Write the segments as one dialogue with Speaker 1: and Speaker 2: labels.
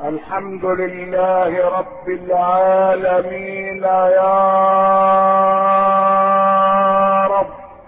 Speaker 1: الحمد لله رب العالمين يا رب.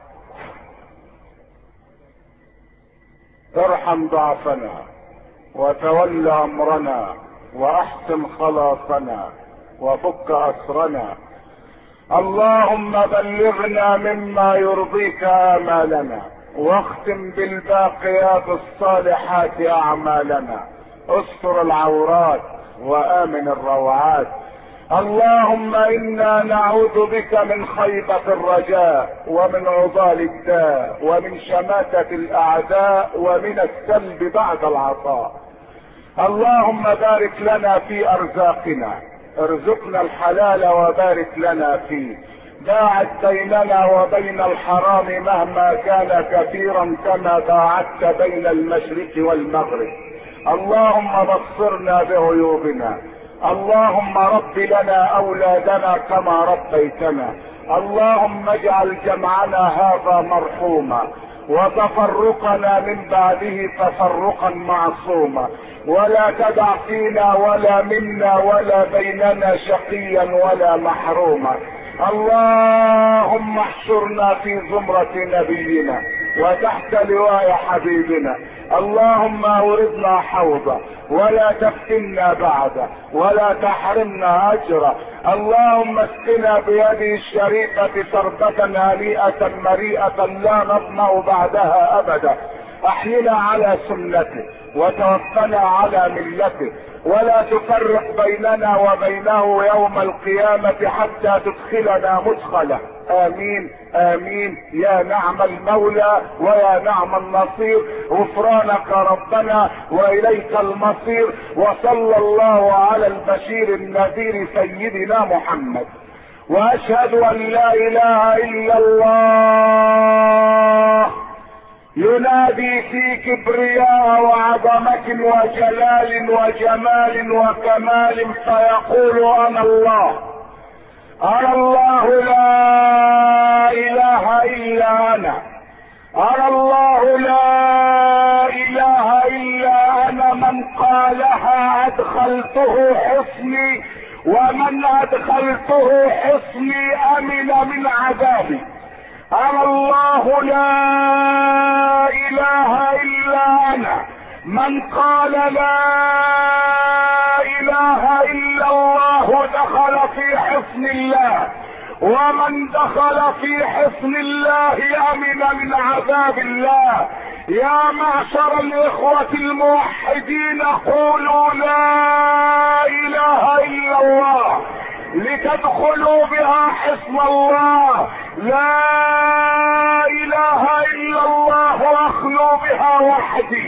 Speaker 1: ارحم ضعفنا وتول امرنا واحسن خلاصنا وفك اسرنا. اللهم بلغنا مما يرضيك امالنا واختم بالباقيات الصالحات اعمالنا. استر العورات وامن الروعات. اللهم انا نعوذ بك من خيبة الرجاء ومن عضال الداء ومن شماتة الاعداء ومن السلب بعد العطاء. اللهم بارك لنا في ارزاقنا، ارزقنا الحلال وبارك لنا فيه. باعد بيننا وبين الحرام مهما كان كثيرا كما باعدت بين المشرق والمغرب. اللهم بصرنا بعيوبنا. اللهم رب لنا اولادنا كما ربيتنا. اللهم اجعل جمعنا هذا مرحوما وتفرقنا من بعده تفرقا معصوما، ولا تدع فينا ولا منا ولا بيننا شقيا ولا محروما. اللهم احشرنا في زمرة نبينا وتحت لواء حبيبنا. اللهم اوردنا حوضه ولا تفتنا بعده ولا تحرمنا اجره. اللهم اسقنا بيده الشريفة شربة هنيئة مريئة لا نظمأ بعدها ابدا. احينا على سنته وتوفنا على ملته، ولا تفرق بيننا وبينه يوم القيامة حتى تدخلنا مدخله. امين امين يا نعم المولى ويا نعم النصير. غفرانك ربنا واليك المصير. وصلى الله على البشير النذير سيدنا محمد. واشهد ان لا اله الا الله ينادي في كبرياء وعظمة وجلال وجمال وكمال فيقول انا الله. انا الله لا اله الا انا. انا الله لا اله الا انا. من قالها ادخلته حصني ومن ادخلته حصني امن من عذابي. انا الله لا اله الا انا. من قال لا اله الا الله دخل في حصن الله، ومن دخل في حصن الله امن من عذاب الله. يا معشر الاخوة الموحدين قولوا لا اله الا الله لتدخلوا بها حصن الله. لا اله الا الله واخلو بها وحدي.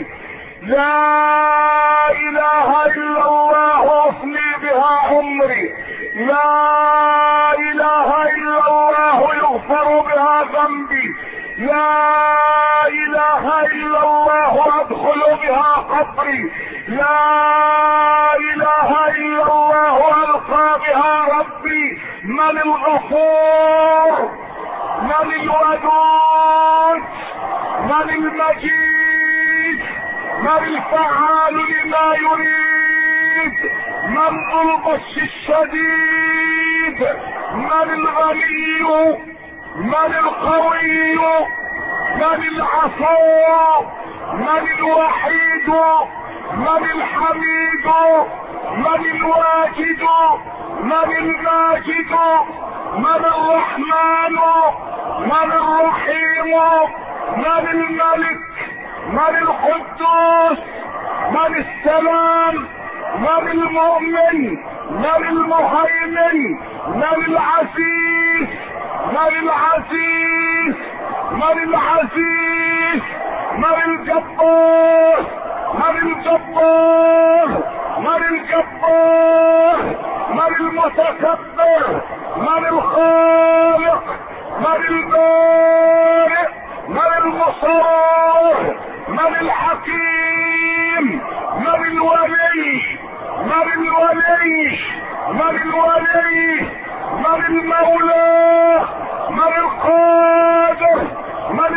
Speaker 1: لا اله الا الله افني بها عمري. لا اله الا الله يغفر بها ذنبي. لا اله الا الله ادخل بها قبري. لا اله الا الله القى بها ربي. من الغفور؟ من الودود؟ من المجيد؟ من الفعال لما يريد؟ من ذو البطش الشديد؟ من الغني؟ من القوي؟ من العفو؟ من الوحيد؟ من الحميد؟ من الواجد؟ من الماجد؟ من الرحمن؟ من الرحيم؟ من الملك؟ من القدوس؟ من السلام؟ من المؤمن؟ من المهيمن؟ من العزيز؟ من العزيز؟ من العزيز؟ من الجبار؟ من الجبار؟ من الجبار؟ من المتكبر؟ من الخالق؟ من البارئ؟ من المصور؟ من الحكيم؟ من الولي؟ من الولي؟ من الولي؟ من المولى؟ من القادر؟ من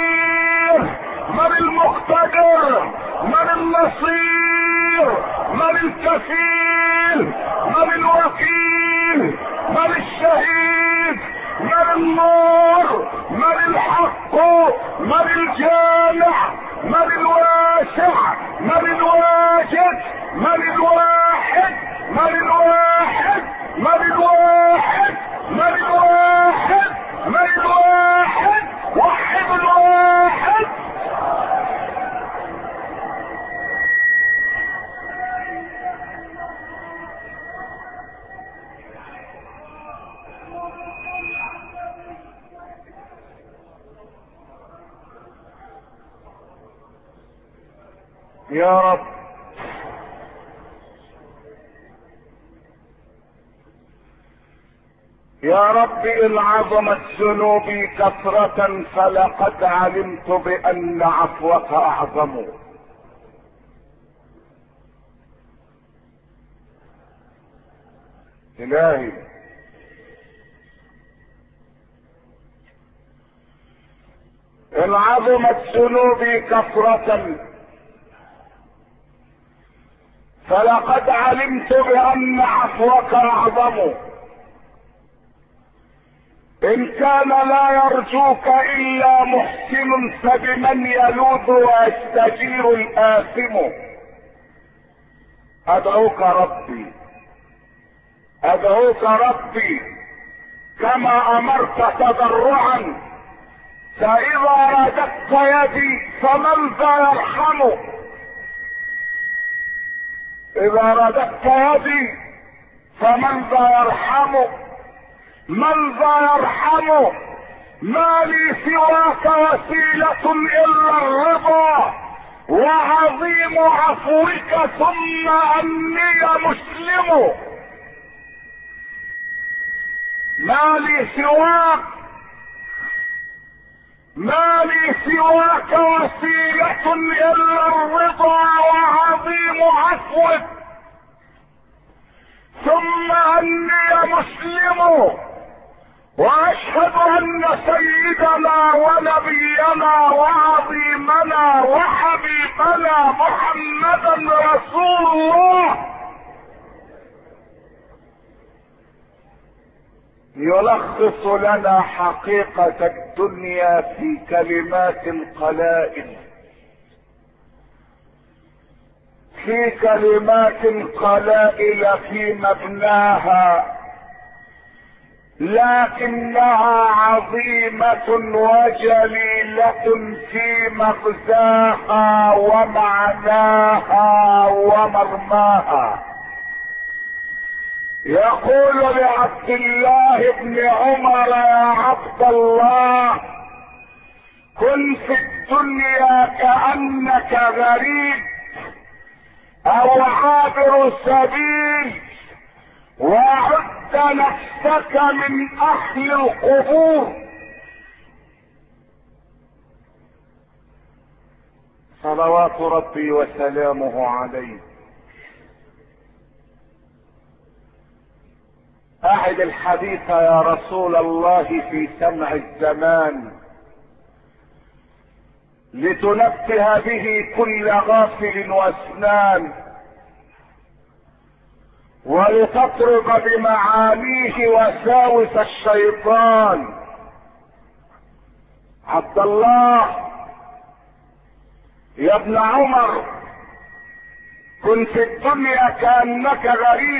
Speaker 1: القدير؟ من المقتدر؟ من النصير؟ من الكفيل؟ من الوكيل؟ من الشهيد؟ من النور؟ من الحق؟ من الجامع؟ من الواسع؟ من الواجد؟ من الواحد؟ من الواحد؟ من الواحد؟ من الواحد؟ من الواحد؟ وحد الواحد. يا رب يا رب إن عظمت ذنوبي كثرة فلقد علمت بأن عفوك أعظم. إلهي إن عظمت ذنوبي كثرة فلقد علمت بأن عفوك أعظم. إن كان لا يرجوك إلا محسن فبمن يلوذ ويستجير الآثم. أدعوك ربي أدعوك ربي كما أمرت تضرعا، فإذا رددت يدي فمن ذا يرحم؟ إذا رددت يدي فمن ذا يرحم؟ من ذا يرحم؟ ما لي سواك وسيلة إلا الرضا وعظيم عفوك ثم أني مسلم. ما لي سواك وسيلة إلا الرضا وعظيم عفوك ثم أني مسلم. وأشهد أن سيدنا ونبينا وعظيمنا وحبيبنا محمدا رسول الله يلخص لنا حقيقة الدنيا في كلمات قلائل، في كلمات قلائل في مبناها، لكنها عظيمة وجليلة في مغزاها ومعناها ومرماها. يقول لعبد الله بن عمر: يا عبد الله، كن في الدنيا كأنك غريب او عابر سبيل، وعد نفسك من اهل القبور. صلوات ربي وسلامه عليه. أعد الحديث يا رسول الله في سمع الزمان لتنبه به كل غافل واسنان، ولتطرد بمعانيه وساوس الشيطان. عبد الله يا ابن عمر، كن في الدنيا كأنك غريب،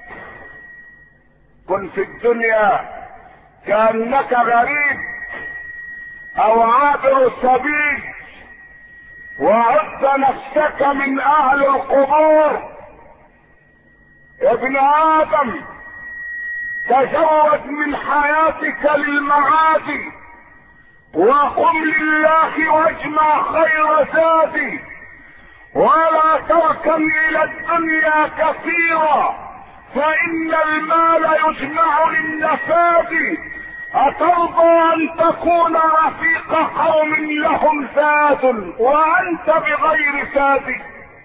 Speaker 1: كن في الدنيا كأنك غريب او عابر سبيل، وعد نفسك من اهل القبور. ابن ادم، تزود من حياتك للمعاد، وقم لله واجمع خير زادي، ولا تركن الى الدنيا كثيرا فان المال يجمع للنفاد. اترضى ان تكون رفيق قوم لهم زاد وانت بغير زاد؟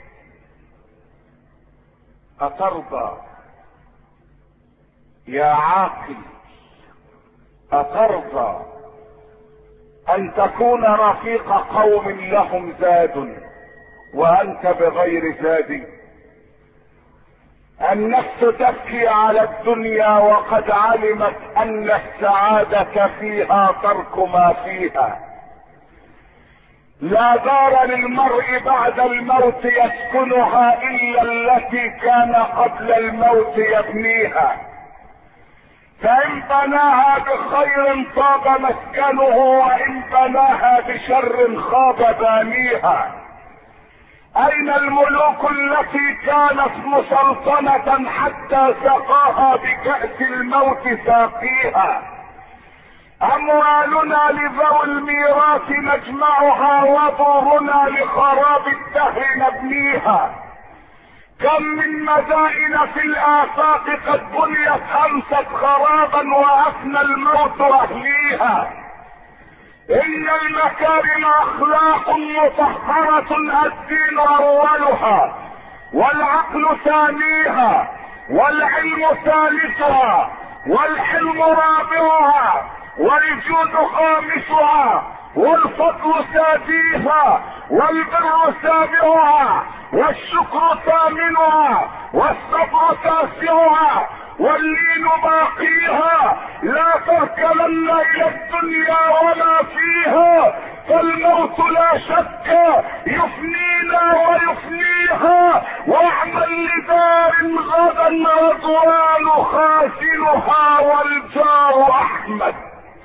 Speaker 1: اترضى يا عاقل، اترضى ان تكون رفيق قوم لهم زاد وانت بغير زاد؟ النفس تبكي على الدنيا وقد علمت ان السعادة فيها ترك ما فيها. لا دار للمرء بعد الموت يسكنها الا التي كان قبل الموت يبنيها، فان بناها بخير طاب مسكنه وان بناها بشر خاب بانيها. اين الملوك التي كانت مسلطنة حتى سقاها بكأس الموت ساقيها؟ اموالنا لذوي الميراث نجمعها ودورنا لخراب الدهر نبنيها. كم من مدائن في الافاق قد بنيت امست خرابا وافنى الموت اهليها. ان المكارم اخلاق مطهرة الدين اولها والعقل ثانيها والعلم ثالثها والحلم رابعها والجود خامسها والفضل سادسها والبر سابعها والشكر ثامنها والصبر تاسعها واللين باقيها. لا تركنن الى الدنيا وما فيها، فالموت لا شك يفنينا ويفنيها. واعمل لدار غدا رضوان خازنها والجار احمد.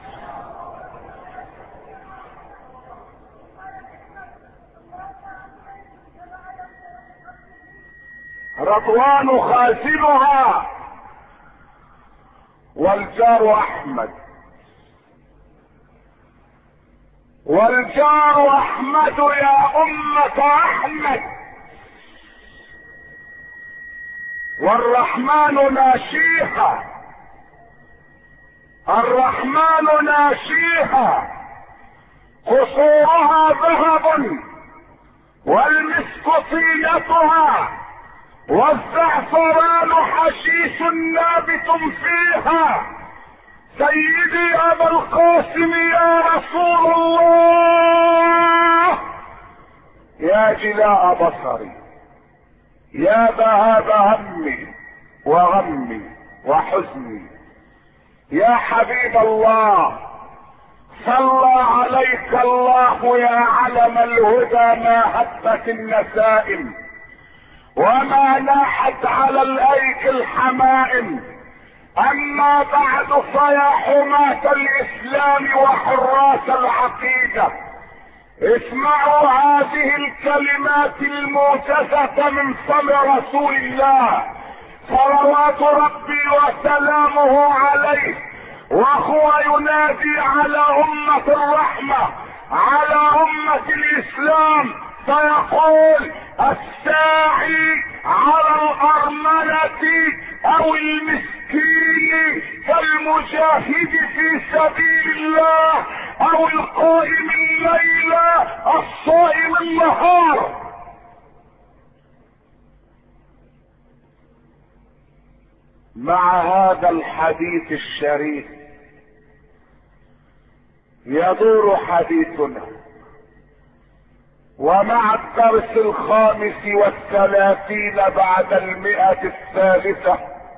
Speaker 1: رضوان خازنها والجار احمد. والجار احمد يا امة احمد. والرحمن ناشيها، الرحمن ناشيها. قصورها ذهب والمسك طينتها والزعفران حشيش نابت فيها. سيدي ابا القاسم يا رسول الله، يا جلاء بصري، يا ذهاب همي وغمي وحزني، يا حبيب الله، صلى عليك الله يا علم الهدى. ما هبت النسائم وما ناحت على الايك الحمائم. اما بعد فيا حماة الاسلام وحراس العقيدة، اسمعوا هذه الكلمات الموجزة من فم رسول الله صلوات ربي وسلامه عليه، وهو ينادي على امة الرحمة، على امة الاسلام، فيقول: الساعي على الارملة او المسكين كالمجاهد في سبيل الله او القائم الليل الصائم النهار. مع هذا الحديث الشريف يدور حديثنا، ومع الدرس 35 بعد 100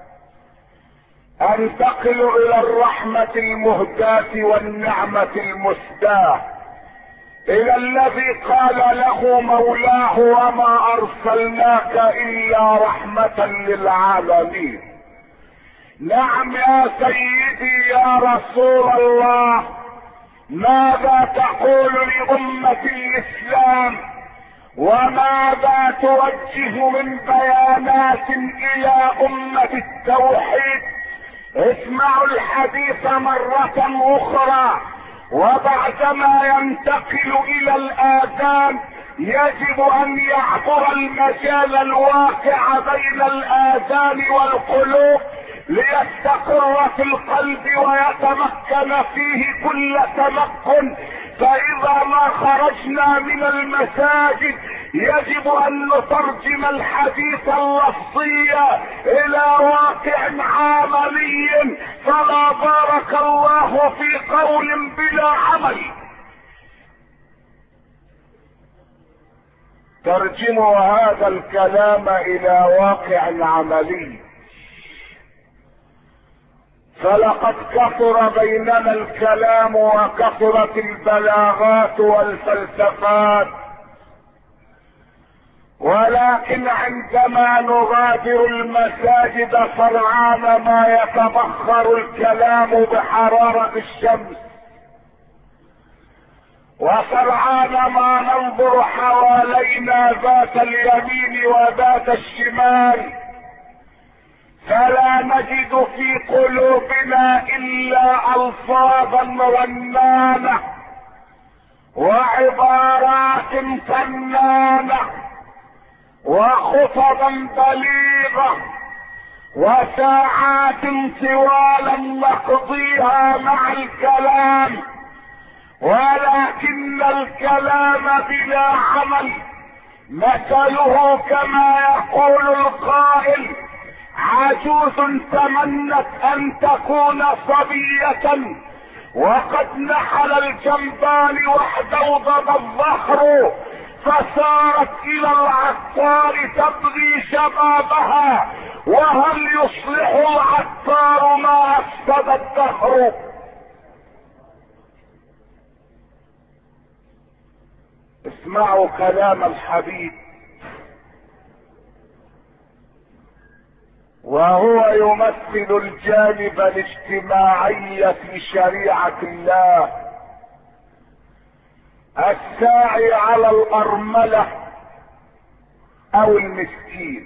Speaker 1: انتقل الى الرحمة المهداة والنعمة المسداة، الى الذي قال له مولاه: وما ارسلناك الا رحمة للعالمين. نعم يا سيدي يا رسول الله، ماذا تقول لأمة الإسلام وماذا توجه من بيانات إلى أمة التوحيد؟ اسمعوا الحديث مرة أخرى، وبعدما ينتقل إلى الآذان يجب أن يعبر المجال الواقع بين الآذان والقلوب ليستقر في القلب ويتمكن فيه كل تمكن. فإذا ما خرجنا من المساجد يجب أن نترجم الحديث اللفظي إلى واقع عملي، فلا بارك الله في قول بلا عمل. ترجموا هذا الكلام الى واقع عملي. فلقد كثر بيننا الكلام وكثرت البلاغات والفلسفات، ولكن عندما نغادر المساجد سرعان ما يتبخر الكلام بحرارة الشمس، وسرعان ما ننظر حوالينا ذات اليمين وذات الشمال، فلا نجد في قلوبنا الا الفاظا رنانة وعبارات فنانة وخطبا بليغة وساعات طوالا نقضيها مع الكلام، ولكن الكلام بلا عمل مثله كما يقول القائل: عجوز تمنت ان تكون صبية وقد نحل الجنبان واحتوضب الظهر، فسارت الى العطار تبغي شبابها، وهل يصلح العطار ما افسد الدهر؟ اسمعوا كلام الحبيب وهو يمثل الجانب الاجتماعي في شريعة الله. الساعي على الأرملة أو المسكين،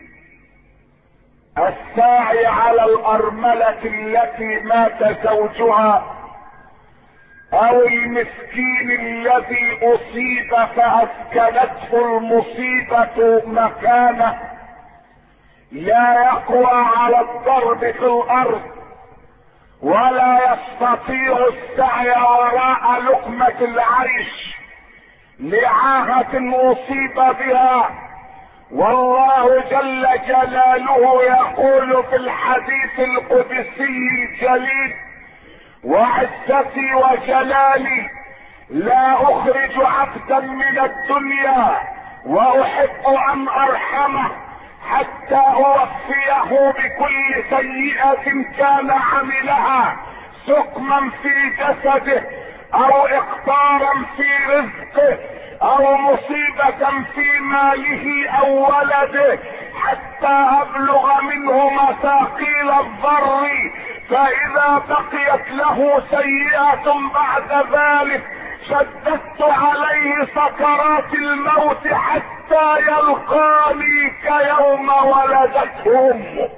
Speaker 1: الساعي على الأرملة التي مات زوجها أو المسكين الذي أصيب فأسكنته المصيبة مكانه، لا يقوى على الضرب في الأرض ولا يستطيع السعي وراء لقمة العيش لعاهة أصيب بها. والله جل جلاله يقول في الحديث القدسي الجليل: وعزتي وجلالي لا أخرج عبدا من الدنيا وأحب أن أرحمه حتى أوفيه بكل سيئة كان عملها، سقما في جسده أو إقطارا في رزقه أو مصيبة في ماله أو ولده، حتى أبلغ منه مثاقيل الضر، فإذا بقيت له سيئة بعد ذلك شددت عليه سكرات الموت حتى يلقاني كيوم ولدته امه.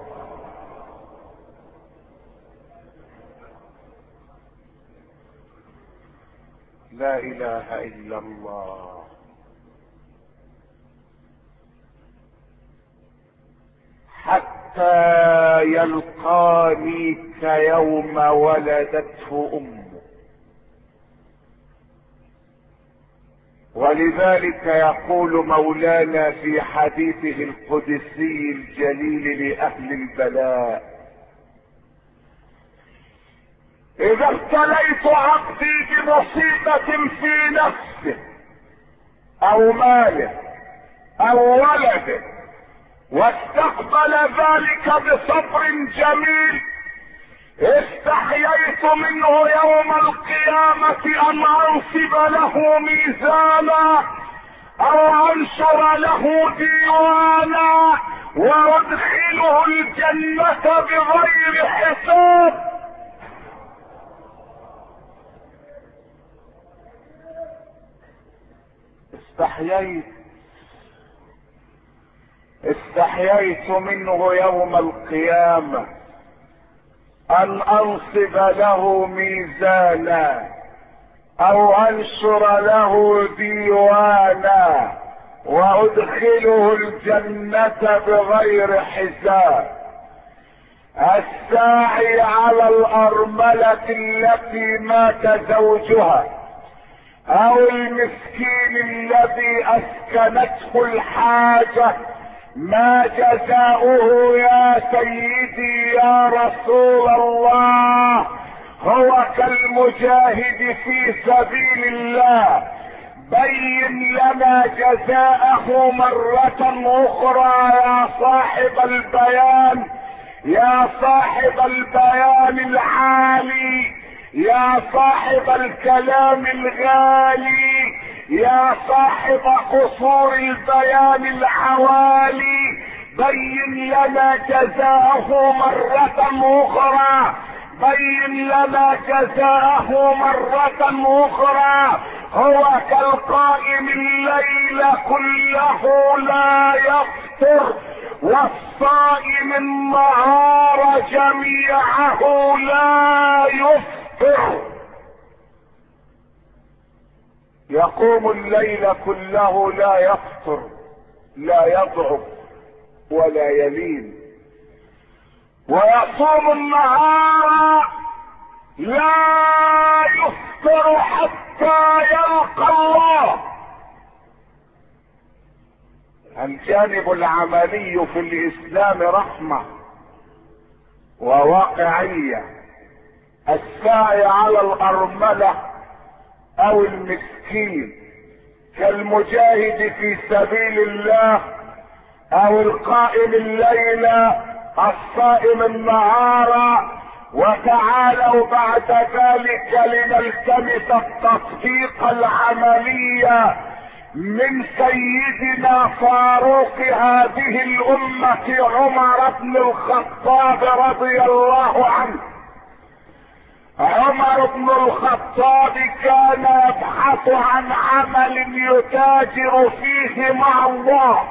Speaker 1: لا اله الا الله. حتى يلقاني كيوم ولدته امه. ولذلك يقول مولانا في حديثه القدسي الجليل لأهل البلاء: إذا ابتليت عبدي بمصيبة في نفسه أو ماله أو ولده واستقبل ذلك بصبر جميل، استحييت منه يوم القيامة أن أنصب له ميزانا أو أنشر له ديوانا وأدخله الجنة بغير حساب. استحييت منه يوم القيامة أن أنصب له ميزانا أو أنشر له ديوانا وأدخله الجنة بغير حساب. الساعي على الأرملة التي مات زوجها أو المسكين الذي أسكنته الحاجة، ما جزاؤه يا سيدي يا رسول الله؟ هو كالمجاهد في سبيل الله بين لنا جزاءه مرة اخرى يا صاحب البيان، يا صاحب البيان العالي، يا صاحب الكلام الغالي، يا صاحب قصور البيان العوالي، بين لنا جزاءه مرة اخرى، بين لنا جزاءه مرة اخرى. هو كالقائم الليل كله لا يفطر، والصائم النهار جميعه لا يفطر. يقوم الليل كله لا يفطر، لا يضعف ولا يلين، ويصوم النهار لا يفطر حتى يلقى الله. الجانب العملي في الاسلام رحمة وواقعية. السعي على الارملة او المسكين كالمجاهد في سبيل الله، او القائم الليل الصائم النهار. وتعالوا بعد ذلك لنلتمس التطبيق العملي من سيدنا فاروق هذه الامة عمر بن الخطاب رضي الله عنه. عمر بن الخطاب كان يبحث عن عمل يتاجر فيه مع الله،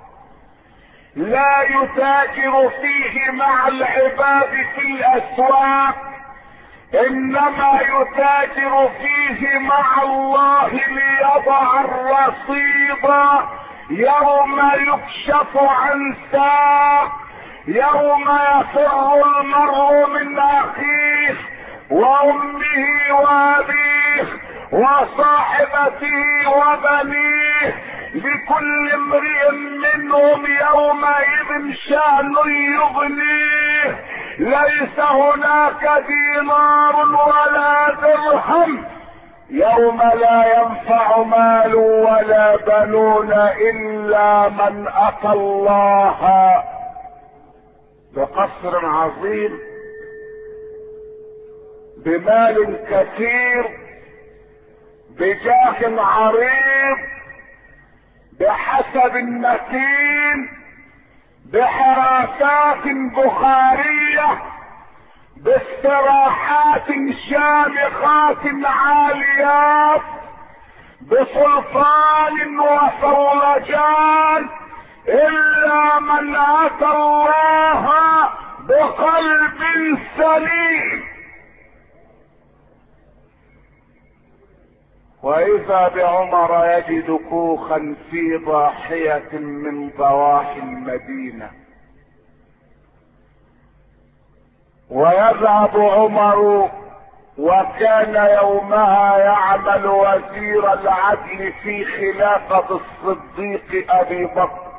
Speaker 1: لا يتاجر فيه مع العباد في الاسواق، انما يتاجر فيه مع الله ليضع الرصيد يوم يكشف عن ساق، يوم يفر المرء من اخيه وامه وابيه وصاحبته وبنيه، لكل امرئ منهم يومئذ شأن يغنيه، ليس هناك دينار ولا درهم، يوم لا ينفع مال ولا بنون الا من اتى الله بقصر عظيم، بمال كثير، بجاه عريض، بحسب متين، بحراسات بخارية، باستراحات شامخات عاليات، بسلطان وصولجان، الا من اتى الله بقلب سليم. واذا بعمر يجد كوخا في ضاحية من ضواحي المدينة، ويذهب عمر وكان يومها يعمل وزير العدل في خلافة الصديق ابي بكر،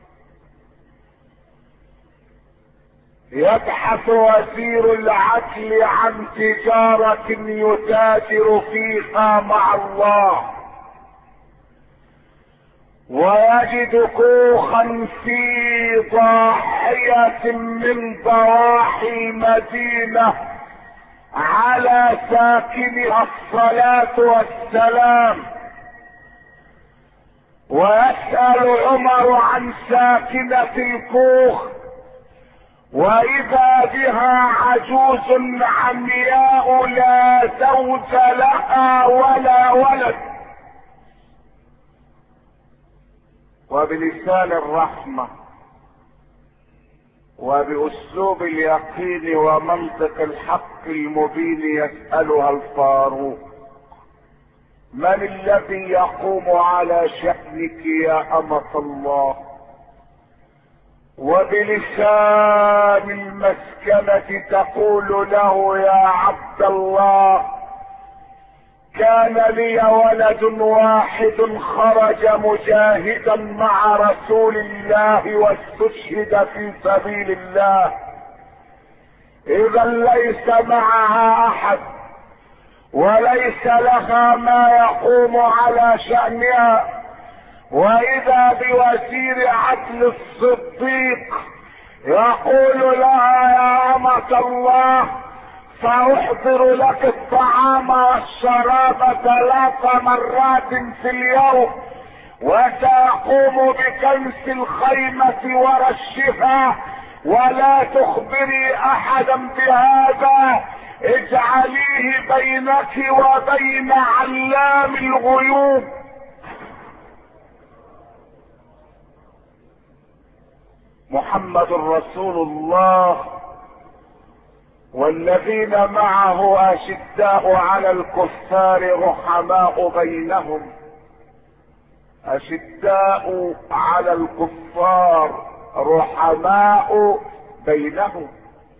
Speaker 1: يبحث وزير العدل عن تجارة يتاجر فيها مع الله، ويجد كوخا في ضاحية من ضواحي مدينة على ساكنها الصلاة والسلام، ويسأل عمر عن ساكنة الكوخ، واذا بها عجوز عمياء لا زوج لها ولا ولد، وبلسان الرحمة وباسلوب اليقين ومنطق الحق المبين يسألها الفاروق: من الذي يقوم على شأنك يا أمة الله؟ وبلسان المسكنة تقول له: يا عبد الله، كان لي ولد واحد خرج مجاهدا مع رسول الله واستشهد في سبيل الله، اذا ليس معها احد، وليس لها ما يقوم على شأنها. واذا بوزير عدل الصديق يقول لها يا أمة الله سأحضر لك الطعام والشراب 3 مرات في اليوم، وسأقوم بكنس الخيمة ورشها، ولا تخبري احدا بهذا، اجعليه بينك وبين علام الغيوب. محمد رسول الله والذين معه اشداء على الكفار رحماء بينهم. اشداء على الكفار رحماء بينهم.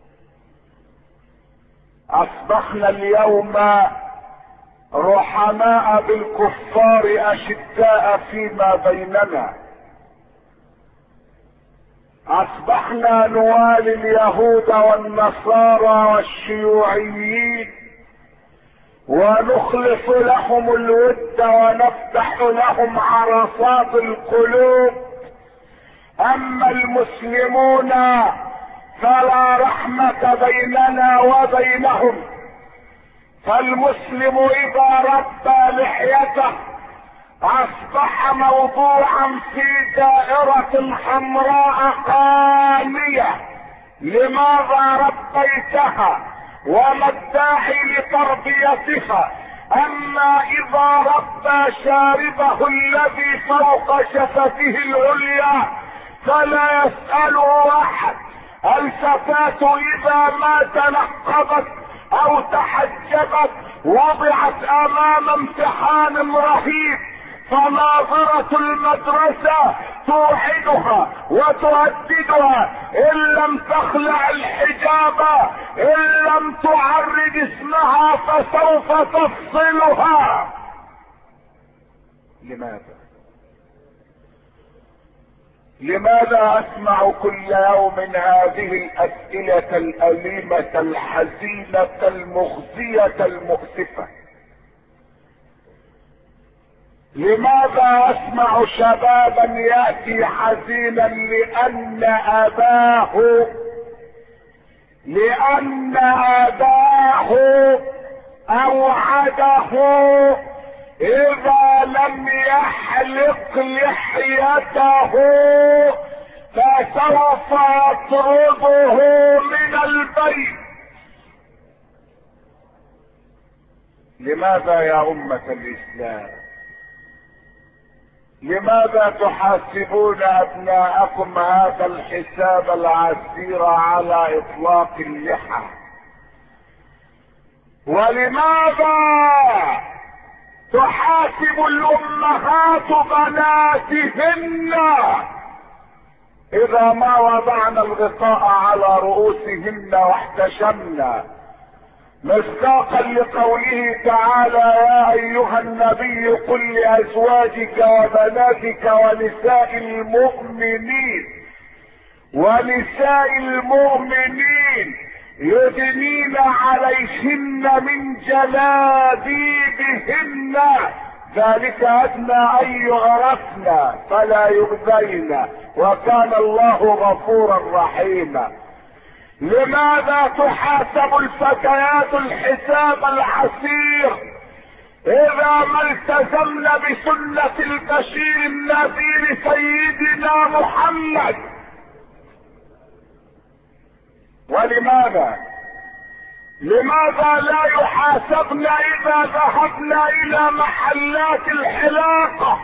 Speaker 1: اصبحنا اليوم رحماء بالكفار اشداء فيما بيننا. اصبحنا نوالي اليهود والنصارى والشيوعيين ونخلص لهم الود ونفتح لهم عرصات القلوب. اما المسلمون فلا رحمة بيننا وبينهم. فالمسلم اذا ربى لحيته اصبح موضوعا في دائرة حمراء قانية. لماذا ربيتها؟ وما الداعي لتربيتها؟ اما اذا ربى شاربه الذي فوق شفته العليا فلا يسأله احد. الفتاة اذا ما تنقبت او تحجبت وضعت امام امتحان رهيب، فناظرة المدرسة توحدها وتهددها ان لم تخلع الحجاب، ان لم تعرض اسمها فسوف تفصلها. لماذا اسمع كل يوم هذه الاسئلة الاليمة الحزينة المخزية المؤسفة؟ لماذا اسمع شبابا ياتي حزينا لان اباه اوعده اذا لم يحلق لحيته فسوف يطرده من البيت. لماذا يا امة الاسلام؟ لماذا تحاسبون ابناءكم هذا الحساب العسير على اطلاق اللحى؟ ولماذا تحاسب الامهات بناتهن اذا ما وضعن الغطاء على رؤوسهن واحتشمن، مصداقا لقوله تعالى يا ايها النبي قل لازواجك وبناتك ونساء المؤمنين يدنين عليهن من جلابيبهن ذلك ادنى ان يعرفن فلا يؤذين وكان الله غفورا رحيما. لماذا تحاسب الفتيات الحساب العسير اذا ما التزمن بسنة البشير النذير سيدنا محمد؟ لماذا لا يحاسبن اذا ذهبنا الى محلات الحلاقة؟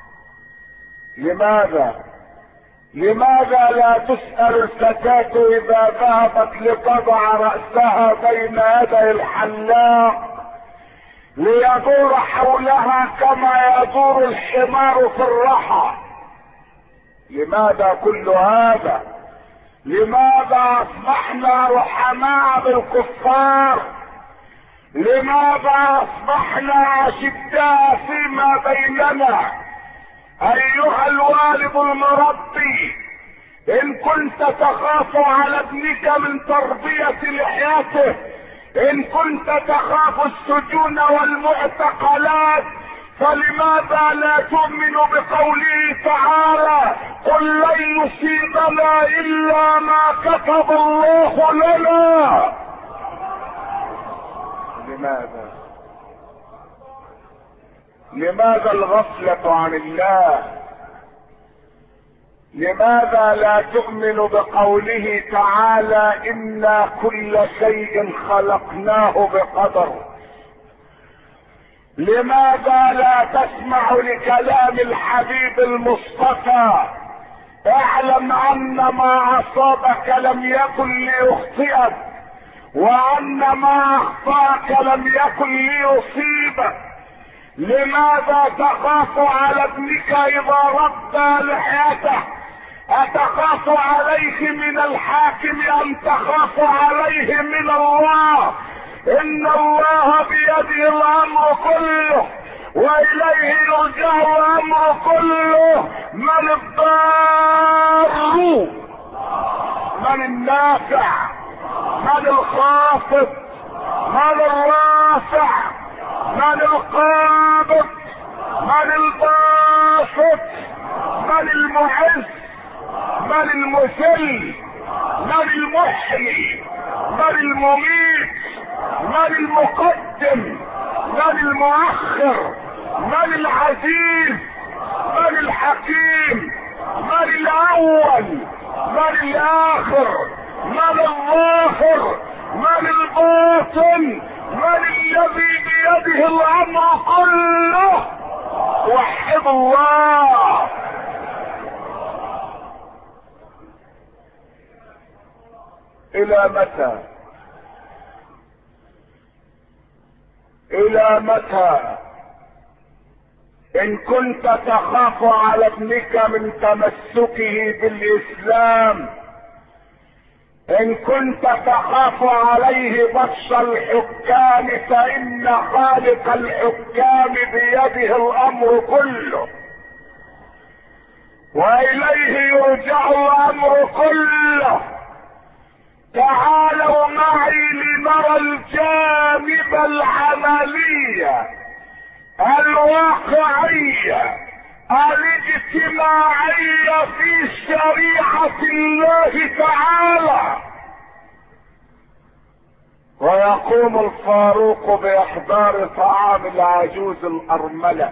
Speaker 1: لماذا لا تسأل الفتاة اذا ذهبت لتضع رأسها بين يدي الحلاق ليدور حولها كما يدور الحمار في الرحى؟ لماذا كل هذا؟ لماذا اصبحنا رحماء بالكفار؟ لماذا اصبحنا اشداء فيما بيننا؟ ايها الوالد المربي، ان كنت تخاف على ابنك من تربية لحيته ان كنت تخاف السجون والمعتقلات فلماذا لا تؤمن بقوله تعالى قل لن يصيبنا الا ما كتب الله لنا؟ لماذا الغفلة عن الله؟ لماذا لا تؤمن بقوله تعالى إنا كل شيء خلقناه بقدر؟ لماذا لا تسمع لكلام الحبيب المصطفى اعلم ان ما اصابك لم يكن ليخطئك وان ما اخطاك لم يكن ليصيبك؟ لماذا تخاف على ابنك اذا رد لحيته؟ اتخاف عليه من الحاكم ام تخاف عليه من الله؟ ان الله بيده الامر كله واليه يرجع الامر كله. من الضار؟ من النافع؟ من الخافض؟ من الرافع؟ من القابض؟ من الباسط؟ من المعز؟ من المذل؟ من المحيي؟ من المميت؟ من المقدم؟ من المؤخر؟ من العزيز؟ من الحكيم؟ من الاول؟ من الاخر؟ من الظاهر؟ من الباطن؟ من الذي بيده الامر كله؟ وحد الله. الى متى؟ الى متى؟ ان كنت تخاف على ابنك من تمسكه بالاسلام، ان كنت تخاف عليه بطش الحكام فان خالق الحكام بيده الامر كله واليه يرجع الامر كله. تعالوا معي لنرى الجانب العملية الواقعية الاجتماعية في شريعة الله تعالى. ويقوم الفاروق باحضار طعام العجوز الارملة،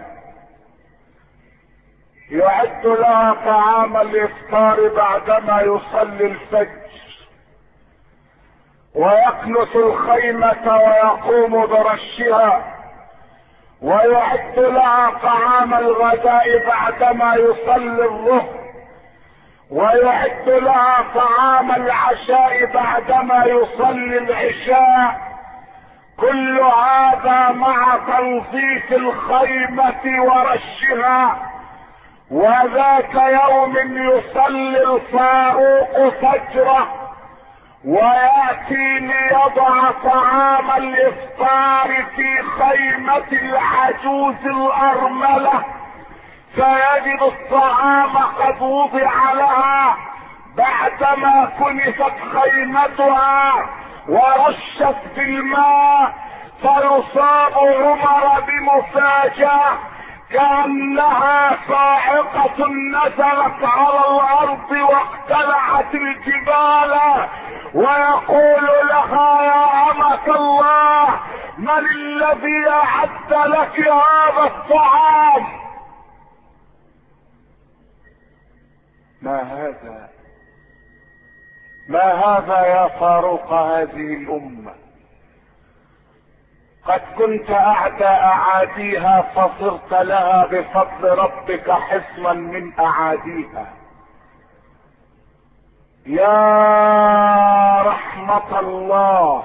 Speaker 1: يعد لها طعام الافطار بعدما يصلي الفجر، ويكنس الخيمة ويقوم برشها، ويعد لها طعام الغداء بعدما يصلي الظهر، ويعد لها طعام العشاء بعدما يصلي العشاء. كل هذا مع تنظيف الخيمة ورشها. وذاك يوم يصلي الفاروق فجره ويأتي ليضع طعام الافطار في خيمة العجوز الارملة، فيجد الطعام قد وضع لها بعدما كنست خيمتها ورشت بالماء، فيصاب عمر بمفاجأة كأنها صاعقة نزلت على الارض واقتلعت الجبال، ويقول لها يا أمة الله من الذي اعد لك هذا الطعام؟ ما هذا يا فاروق هذه الامة؟ قد كنت اعدى اعاديها فصرت لها بفضل ربك حصنا من اعاديها. يا رحمة الله،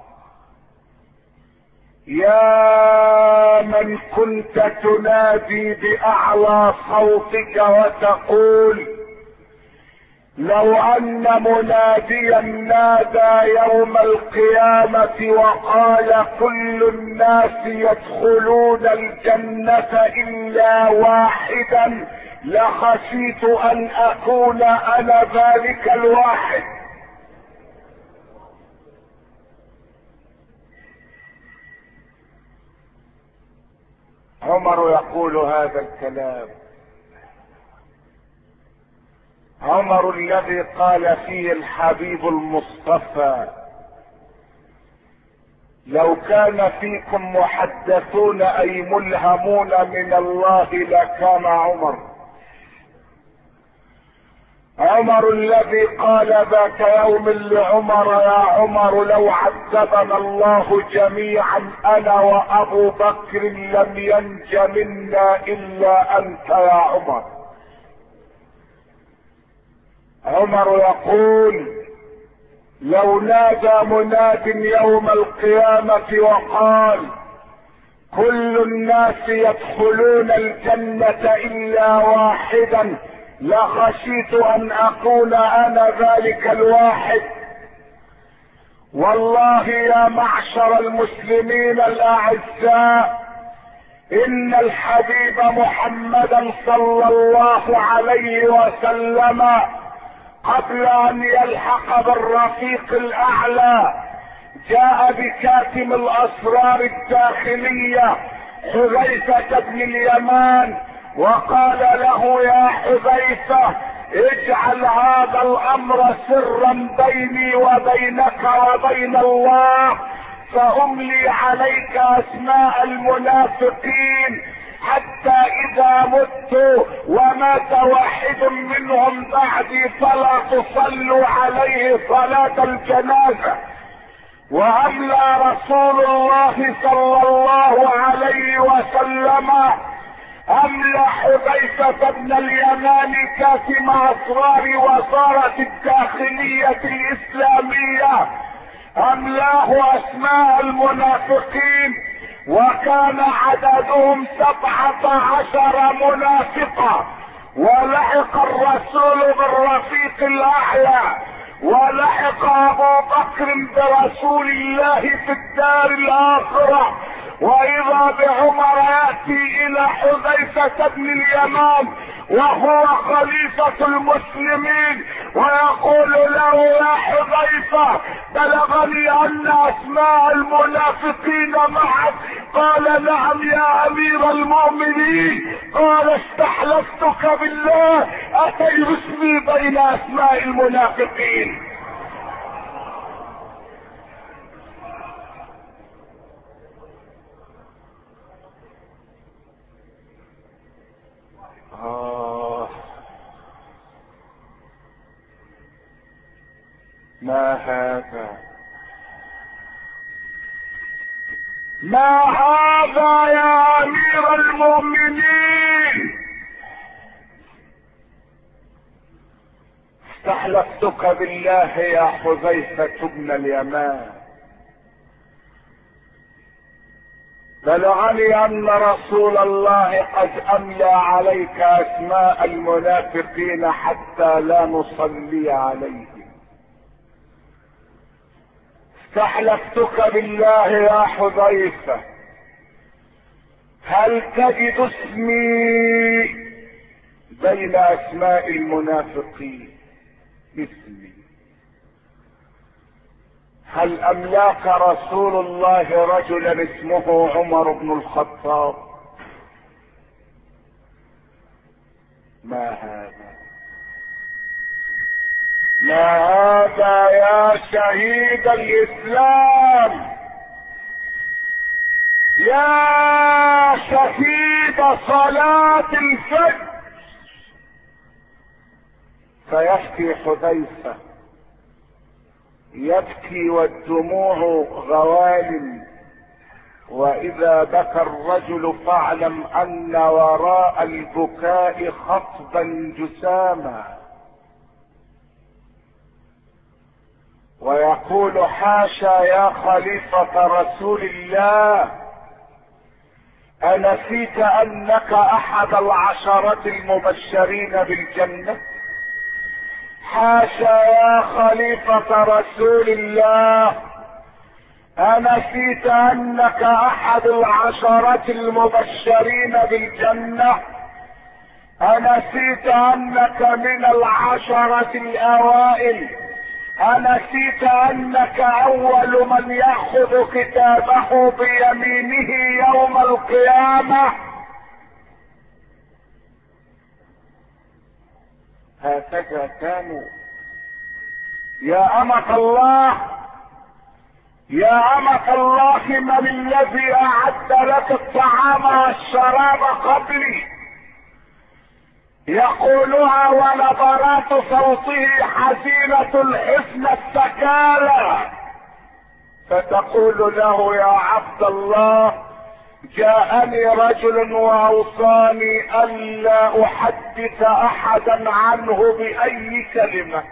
Speaker 1: يا من كنت تنادي باعلى صوتك وتقول لو ان مناديا نادى يوم القيامة وقال كل الناس يدخلون الجنة الا واحدا لخشيت ان اكون انا ذلك الواحد. يقول هذا الكلام. عمر الذي قال فيه الحبيب المصطفى: لو كان فيكم محدثون اي ملهمون من الله لكان عمر. عمر الذي قال ذات يوم لعمر: يا عمر لو عذبنا الله جميعا انا وابو بكر لم ينج منا الا انت يا عمر. عمر يقول: لو نادى مناد يوم القيامة وقال: كل الناس يدخلون الجنة الا واحدا، لخشيت ان اكون انا ذلك الواحد. والله يا معشر المسلمين الاعزاء، ان الحبيب محمدا صلى الله عليه وسلم قبل ان يلحق بالرفيق الاعلى جاء بكاتم الاسرار الداخلية حذيفة بن اليمان وقال له: يا حذيفة اجعل هذا الامر سرا بيني وبينك وبين الله، فاملي عليك اسماء المنافقين حتى اذا مت ومات واحد منهم بعدي فلا تصلوا عليه صلاة الجنازة. واملى رسول الله صلى الله عليه وسلم املى حذيفة بن اليمان كاتم اسرار وزارة الداخلية الاسلامية، املاه اسماء المنافقين، وكان عددهم 17 منافقا. ولحق الرسول بالرفيق الاعلى، ولحق ابو بكر برسول الله في الدار الاخرة. واذا بعمر ياتي الى حذيفة بن اليمان وهو خليفة المسلمين ويقول له: يا حذيفة بلغني ان اسماء المنافقين معك. قال: نعم يا امير المؤمنين. قال: استحلفتك بالله اتي اسمي بين اسماء المنافقين. ما هذا؟ ما هذا يا امير المؤمنين؟ استحلفتك بالله يا حذيفة بن اليمان، بلغني ان رسول الله قد املى عليك اسماء المنافقين حتى لا نصلي عليهم. استحلفتك بالله يا حذيفة، هل تجد اسمي بين اسماء المنافقين؟ اسمي. هل املاك رسول الله رجلا اسمه عمر بن الخطاب؟ ما هذا؟ ما هذا يا شهيد الاسلام، يا شهيد صلاة الفجر؟ فيبكي حذيفة، يبكي والدموع غوال. واذا بكى الرجل فاعلم ان وراء البكاء خطبا جساما. ويقول: حاشا يا خليفة رسول الله، أنسيت أنك أحد العشرة المبشرين بالجنة؟ حاشا يا خليفة رسول الله، أنسيت أنك أحد العشرة المبشرين بالجنة؟ أنسيت أنك من العشرة الأوائل؟ أنسيت أنك أول من يأخذ كتابه بيمينه يوم القيامة؟ هكذا كانوا. يا أمة الله، يا أمة الله، من الذي أعد لك الطعام والشراب قبلي؟ يقولها ونبرات صوته حزينة الحزن السكالى، فتقول له يا عبد الله جاءني رجل واوصاني الا احدث احدا عنه باي كلمة.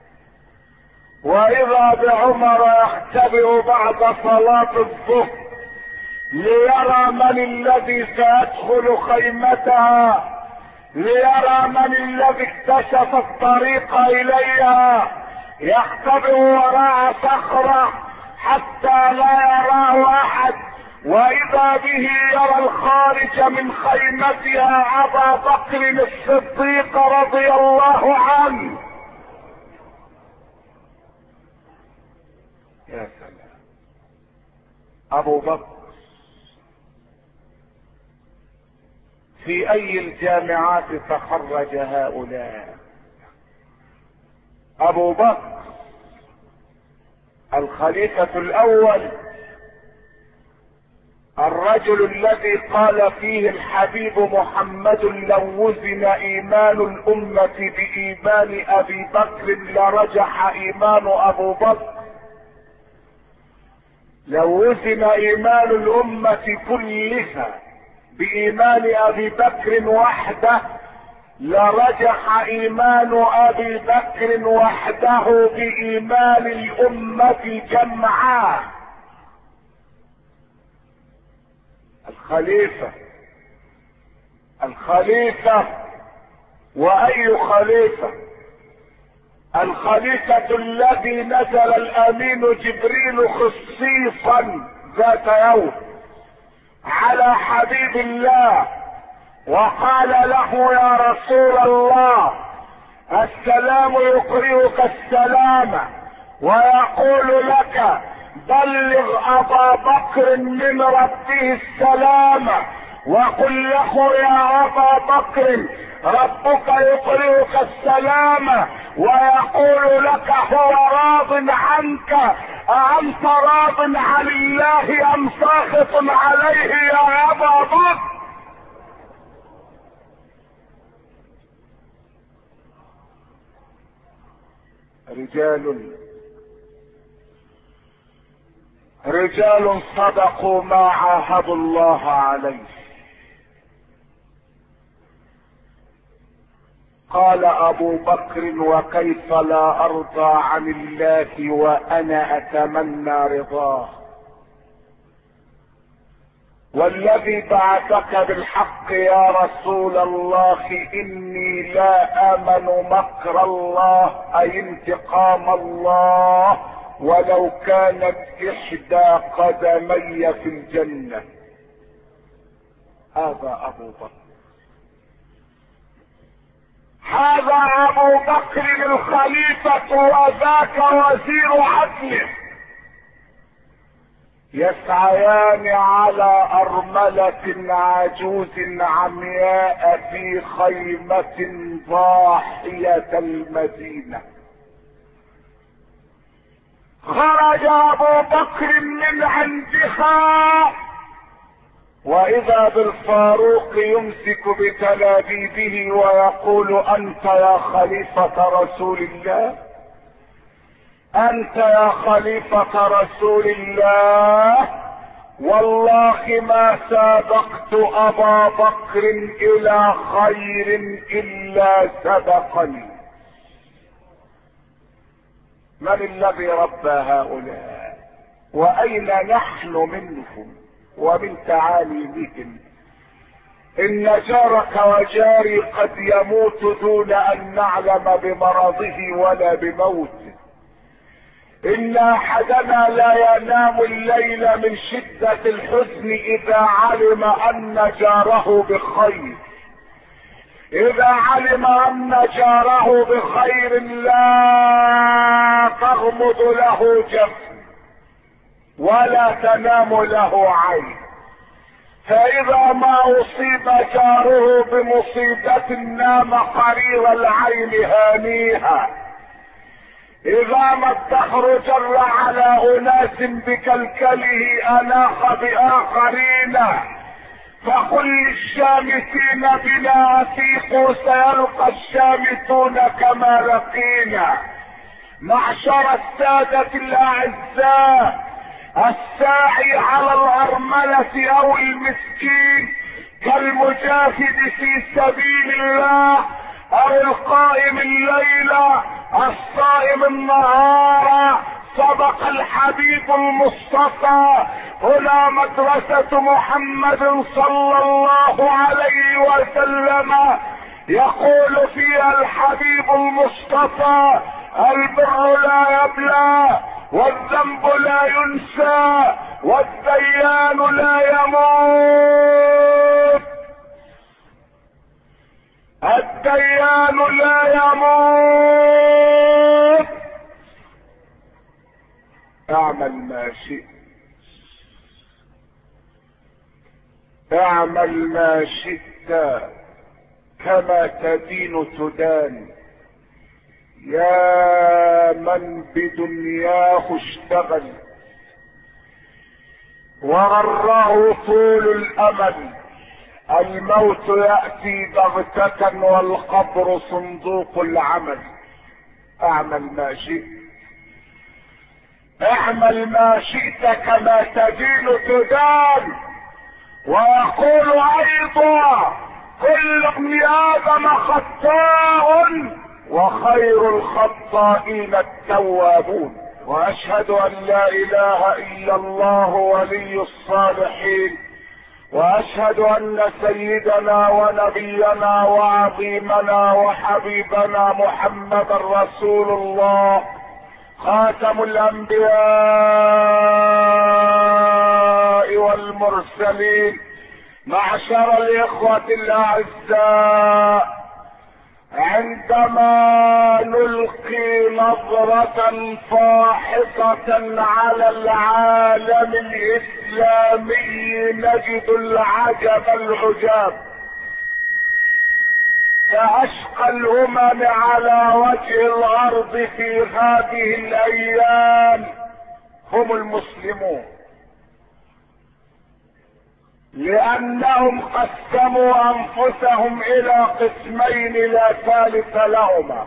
Speaker 1: واذا بعمر يختبئ بعد صلاة الظهر ليرى من الذي سيدخل خيمتها، ليرى من الذي اكتشف الطريق اليها. يختبئ وراء صخرة حتى لا يراه احد، واذا به يرى الخارج من خيمتها ابا بكر الصديق رضي الله عنه. يا سلام، ابو بكر في اي الجامعات تخرج هؤلاء؟ ابو بكر الخليفة الاول، الرجل الذي قال فيه الحبيب محمد لو وزن ايمان الامة بايمان ابي بكر لرجح ايمان ابو بكر. لو وزن ايمان الامة كلها بايمان ابي بكر وحده لرجح ايمان ابي بكر وحده بايمان الامة جمعاء. الخليفة واي خليفة؟ الخليفة الذي نزل الامين جبريل خصيصا ذات يوم على حبيب الله وقال له يا رسول الله السلام يقرئك السلام ويقول لك بلغ ابا بكر من ربه السلام وقل له يا ابا بكر ربك يقرئك السلام ويقول لك هو راض عنك، أأنت راض عن الله أم ساخط عليه يا أبا بكر؟ رجال صدقوا ما عاهدوا الله عليه. قال ابو بكر وكيف لا ارضى عن الله وانا اتمنى رضاه، والذي بعثك بالحق يا رسول الله اني لا امن مكر الله اي انتقام الله ولو كانت احدى قدمي في الجنة. هذا ابو بكر، هذا ابو بكر الخليفة وذاك وزير عدله، يسعيان على ارملة عجوز عمياء في خيمة ضاحية المدينة. خرج ابو بكر من عندها واذا بالفاروق يمسك بتلابيبه ويقول انت يا خليفة رسول الله، انت يا خليفة رسول الله، والله ما سابقت ابا بكر الى خير الا سبقني. من الذي ربى هؤلاء واين نحن منهم ومن تعاليمهم؟ ان جارك وجاري قد يموت دون ان نعلم بمرضه ولا بموته. ان احدنا لا ينام الليل من شدة الحزن اذا علم ان جاره بخير، اذا علم ان جاره بخير لا تغمض له جفن ولا تنام له عين. فاذا ما اصيب جاره بمصيبة نام قرير العين هانيها، اذا ما الدهر جر على اناس بكلكله اناخ باخرين، فقل للشامتين بنا اثيقوا سيلقى الشامتون كما لقينا. معشر السادة الاعزاء، الساعي على الارملة او المسكين كالمجاهد في سبيل الله او القائم الليل الصائم النهار. صدق الحبيب المصطفى، هنا مدرسة محمد صلى الله عليه وسلم، يقول فيها الحبيب المصطفى: البر لا يبلى، والذنب لا ينسى، والديان لا يموت. الديان لا يموت. اعمل ما شئت، اعمل ما شئت، كما تدين تدان. يا من بدنياه اشتغل وغره طول الامل، الموت يأتي بغتة والقبر صندوق العمل. اعمل ما شئت، اعمل ما شئت كما تدين تدان. ويقول ايضا: كل ابن ادم خطاء وخير الخطائين التوابون. واشهد ان لا اله الا الله ولي الصالحين، واشهد ان سيدنا ونبينا وعظيمنا وحبيبنا محمد رسول الله، خاتم الانبياء والمرسلين. معشر الاخوة الاعزاء، عندما نلقي نظرة فاحصة على العالم الاسلامي نجد العجب العجاب. فاشقى الامم على وجه الارض في هذه الايام هم المسلمون، لانهم قسموا انفسهم الى قسمين لا ثالث لهما: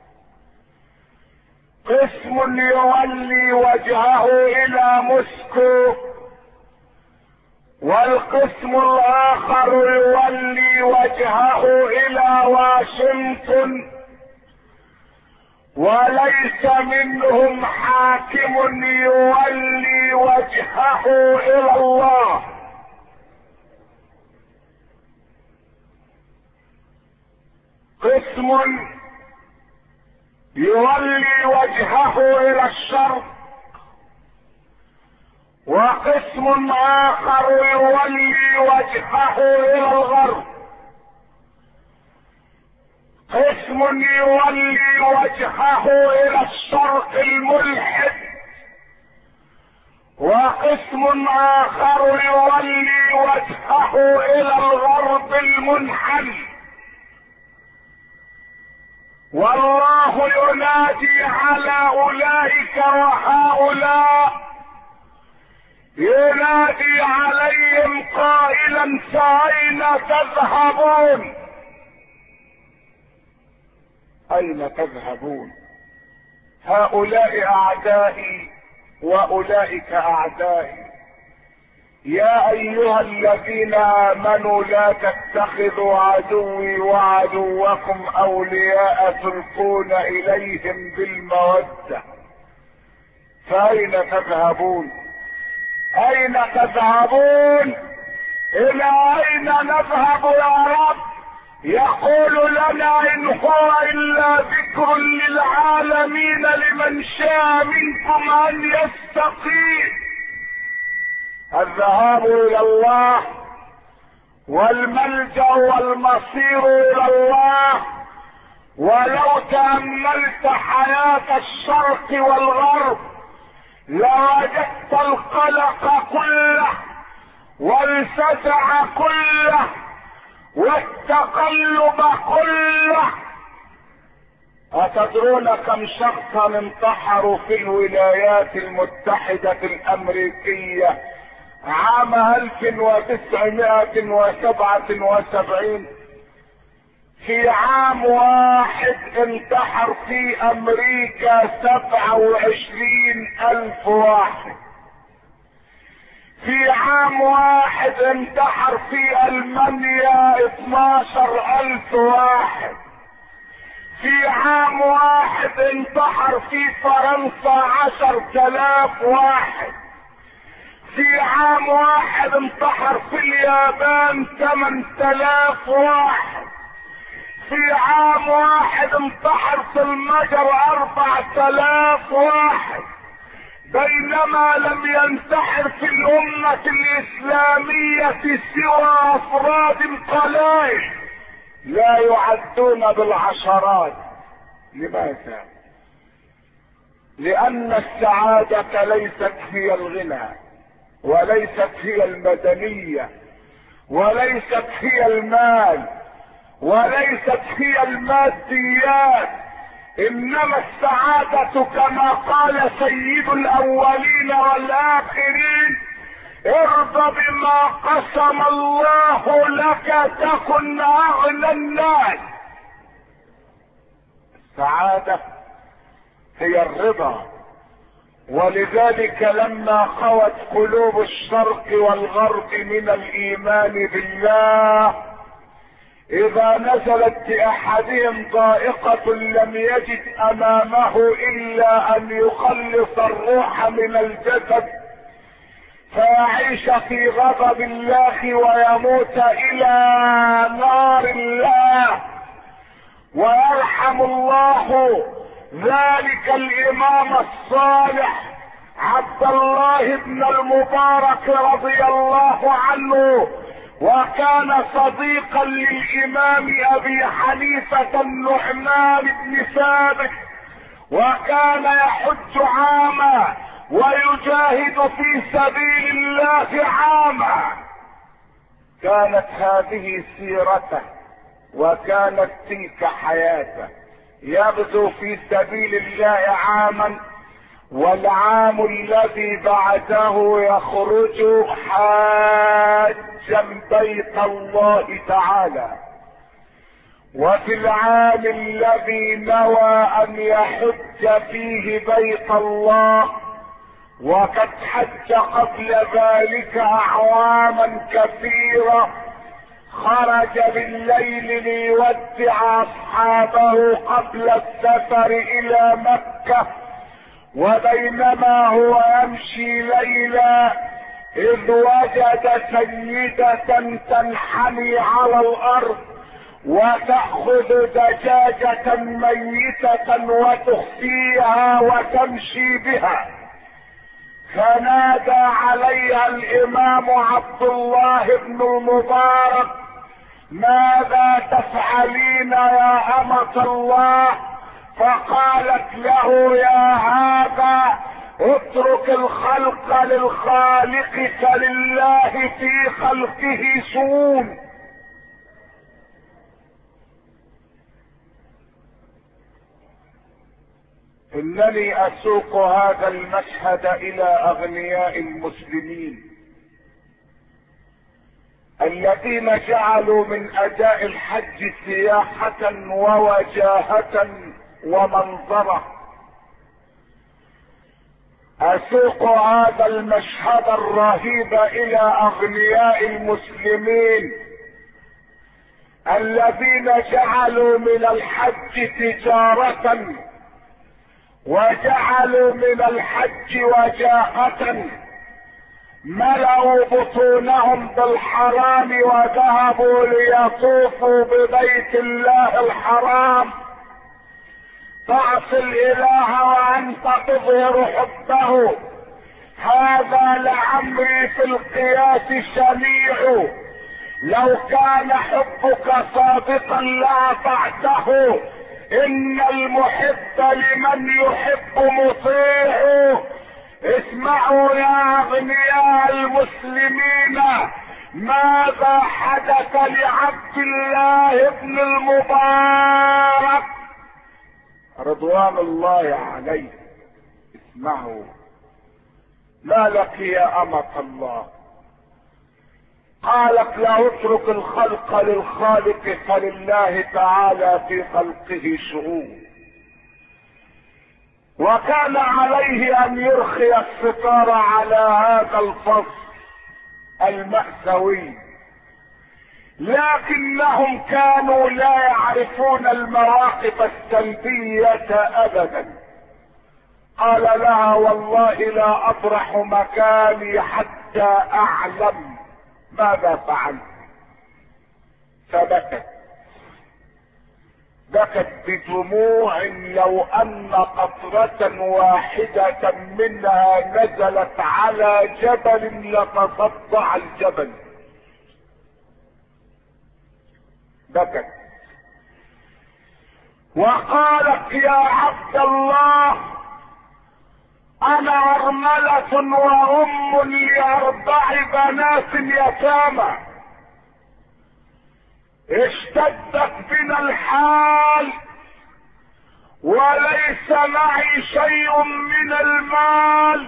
Speaker 1: قسم يولي وجهه الى موسكو، والقسم الاخر يولي وجهه الى واشنطن، وليس منهم حاكم يولي وجهه الى الله. قسم يولي وجهه الى الشرق، وقسم اخر يولي وجهه الى الغرب. قسم يولي وجهه الى الشرق الملحد، وقسم اخر يولي وجهه الى الغرب المنحل. والله ينادي على اولئك وهؤلاء، ينادي عليهم قائلا: فأين تذهبون؟ اين تذهبون؟ هؤلاء اعدائي واولئك اعدائي. يا ايها الذين امنوا لا تتخذوا عدوي وعدوكم اولياء تلقون اليهم بالمودة. فاين تذهبون؟ اين تذهبون؟ الى اين نذهب يا رب؟ يقول لنا: ان هو الا ذكر للعالمين لمن شاء منكم ان يستقيم. الذهاب الى الله والملجأ والمصير الى الله. ولو تأملت حياة الشرق والغرب لوجدت القلق كله والفزع كله والتقلب كله. أتدرون كم شخصا انتحروا في الولايات المتحدة الأمريكية عام 1977؟ في عام واحد انتحر في أمريكا 27,000 واحد. في عام واحد انتحر في ألمانيا 12,000 واحد. في عام واحد انتحر في فرنسا 10,000 واحد. في عام واحد انتحر في اليابان 8,000 واحد. في عام واحد انتحر في المجر 4,000 واحد، بينما لم ينتحر في الأمة الإسلامية سوى أفراد قليل لا يعدون بالعشرات. لماذا؟ لأن السعادة ليست هي الغنى، وليست هي المدنية، وليست هي المال، وليست هي الماديات، انما السعادة كما قال سيد الاولين والاخرين: ارض بما قسم الله لك تكن اغنى الناس. السعادة هي الرضا. ولذلك لما خوت قلوب الشرق والغرب من الايمان بالله، اذا نزلت باحدهم ضائقة لم يجد امامه الا ان يخلص الروح من الجسد فيعيش في غضب الله ويموت الى نار الله. ويرحم الله ذلك الامام الصالح عبد الله بن المبارك رضي الله عنه، وكان صديقا للامام ابي حنيفة النعمان بن ثابت، وكان يحج عاما ويجاهد في سبيل الله عاما. كانت هذه سيرته وكانت تلك حياته، يغزو في سبيل الله عاما، والعام الذي بعده يخرج حاجا بيت الله تعالى. وفي العام الذي نوى ان يحج فيه بيت الله، وقد حج قبل ذلك اعواما كثيرة، خرج بالليل ليودع اصحابه قبل السفر الى مكة. وبينما هو يمشي ليلا اذ وجد سيدة تنحني على الارض وتأخذ دجاجة ميتة وتخفيها وتمشي بها، فنادى عليها الامام عبد الله بن المبارك: ماذا تفعلين يا امة الله؟ فقالت له: يا هذا اترك الخلق للخالق، فلله في خلقه سون. انني اسوق هذا المشهد الى اغنياء المسلمين الذين جعلوا من اداء الحج سياحة ووجاهة ومنظرة. اسوق هذا المشهد الرهيب الى اغنياء المسلمين الذين جعلوا من الحج تجارة، وجعلوا من الحج وجاهة، ملأوا بطونهم بالحرام وذهبوا ليطوفوا ببيت الله الحرام. تعصي الاله وانت تظهر حبه، هذا لعمري في القياس شنيع. لو كان حبك صادقا لاطعته، ان المحب لمن يحب مطيع. اسمعوا يا اغنياء المسلمين المسلمين ماذا حدث لعبد الله بن المبارك رضوان الله عليه. اسمعوا، ما لك يا أمة الله؟ قالت لا اترك الخلق للخالق فلله تعالى في خلقه شؤون. وكان عليه ان يرخي الستار على هذا الفصل المأساوي، لكنهم كانوا لا يعرفون المواقف السلبية ابدا. قال لها والله لا اطرح مكاني حتى اعلم ماذا فعلت. فبكت، بكت بدموع لو ان قطرة واحدة منها نزلت على جبل لتصدع الجبل. بكت وقالت يا عبد الله انا ارملة وام لاربع بنات يتامى، اشتدت بنا الحال وليس معي شيء من المال،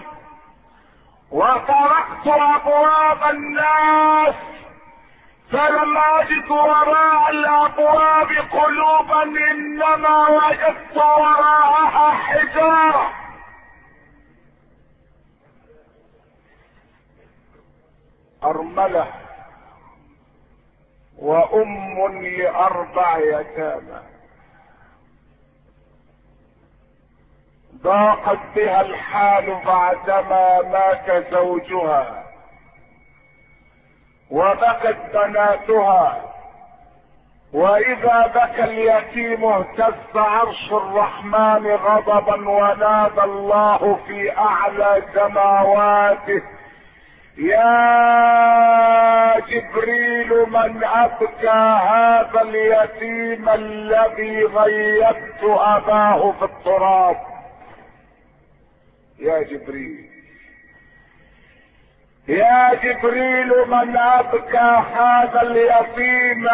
Speaker 1: وطرقت ابواب الناس فلم اجد وراء الابواب قلوبا انما وجدت وراءها حجارة. ارملة وام لاربع يتامى، ضاقت بها الحال بعدما مات زوجها، وبكت بناتها، واذا بكى اليتيم اهتز عرش الرحمن غضبا ونادى الله في اعلى سماواته يا جبريل من ابكى هذا اليتيم الذي غيبت اباه في التراب. يا جبريل، يا جبريل من ابكى هذا اليتيم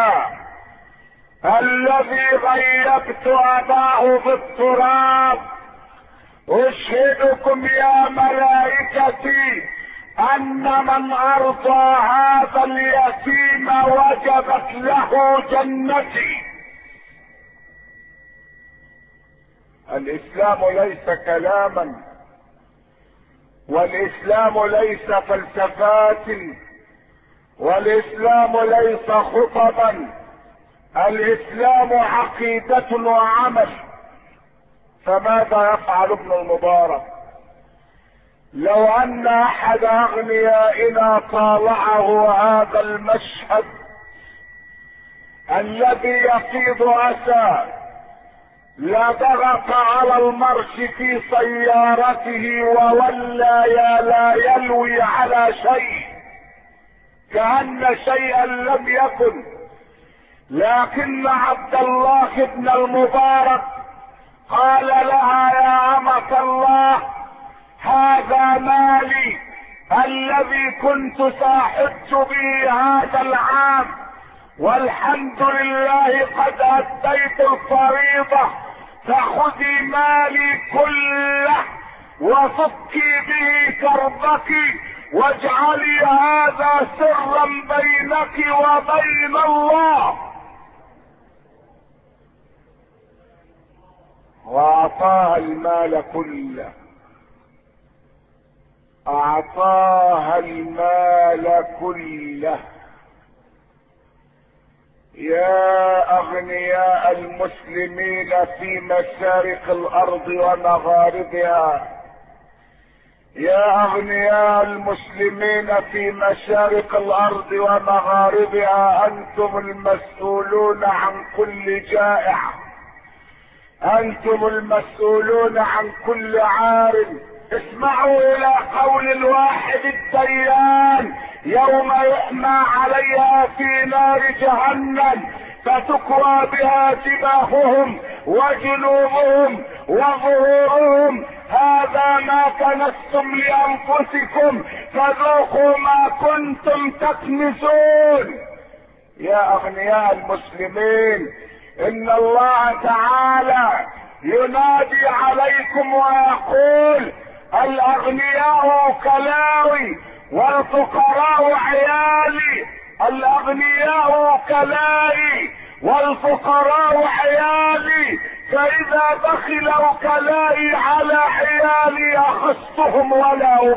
Speaker 1: الذي غيبت اباه في التراب. اشهدكم يا ملائكتي ان من ارضى هذا اليتيم وجبت له جنتي. الاسلام ليس كلاما، والاسلام ليس فلسفات، والاسلام ليس خطبا، الاسلام عقيدة وعمل. فماذا يفعل ابن المبارك؟ لو ان احد اغنيائنا طالعه هذا المشهد الذي يفيض اسى لضغط على المرش في سيارته وولى لا يلوي على شيء كأن شيئا لم يكن. لكن عبد الله بن المبارك قال لها يا أمة الله هذا مالي الذي كنت ساحبت به هذا العام، والحمد لله قد أديت الفريضة، فخذي مالي كله وفكي به كربك واجعلي هذا سرا بينك وبين الله. واعطاها المال كله، اعطاها المال كله. يا اغنياء المسلمين في مشارق الارض ومغاربها، يا اغنياء المسلمين في مشارق الارض ومغاربها، انتم المسؤولون عن كل جائع، انتم المسؤولون عن كل عار. اسمعوا الى قول الواحد الديان يوم يحمى عليها في نار جهنم فتكوى بها جباههم وجنوبهم وظهورهم، هذا ما كنزتم كنزتم لانفسكم فذوقوا ما كنتم تكنزون. يا اغنياء المسلمين، ان الله تعالى ينادي عليكم ويقول الاغنياء وكلاوي والفقراء عيالي. الاغنياء وكلائي والفقراء عيالي، فاذا بخل وكلائي على عيالي اخذتهم ولا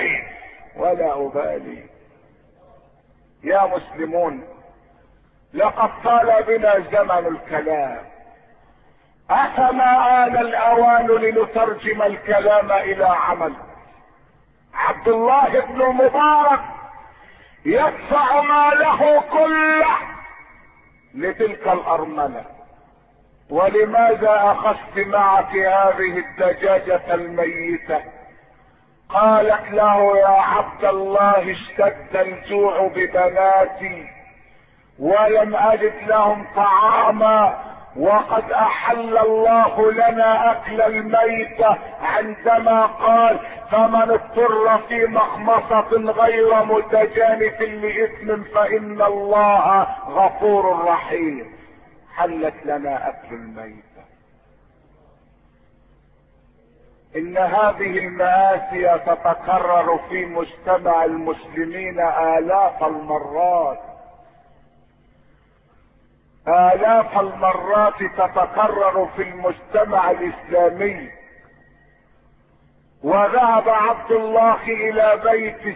Speaker 1: ابالي. يا مسلمون، لقد طال بنا زمن الكلام، افما آن الاوان لنترجم الكلام الى عمل. عبد الله بن المبارك يدفع ماله كله لتلك الارملة. ولماذا اخذت معك هذه الدجاجة الميتة؟ قالت له يا عبد الله اشتد الجوع ببناتي ولم اجد لهم طعاما، وقد احل الله لنا اكل الميتة عندما قال فمن اضطر في مخمصة غير متجانف لاثم فان الله غفور رحيم. حلت لنا اكل الميتة. ان هذه المآسي تتكرر في مجتمع المسلمين آلاف المرات تتكرر في المجتمع الاسلامي. وذهب عبد الله الى بيته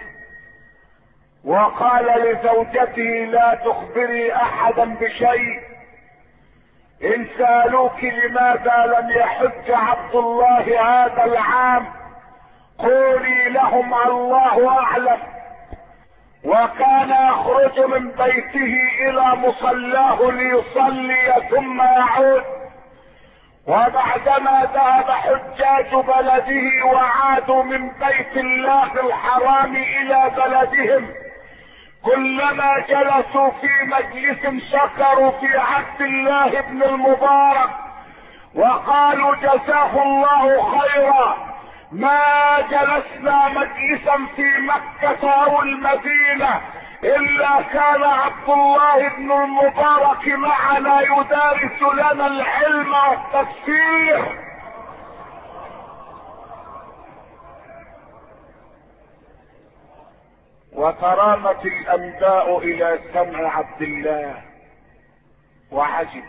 Speaker 1: وقال لزوجته لا تخبري احدا بشيء، ان سألوك لماذا لم يحج عبد الله هذا العام قولي لهم الله اعلم. وكان يخرج من بيته الى مصلاه ليصلي ثم يعود. وبعدما ذهب حجاج بلده وعادوا من بيت الله الحرام الى بلدهم، كلما جلسوا في مجلس شكروا في عبد الله بن المبارك وقالوا جزاه الله خيرا، ما جلسنا مجلسا في مكة او المدينة الا كان عبد الله بن المبارك معنا يدارس لنا العلم والتفسير. وترامت الانباء الى سمع عبد الله وعجب.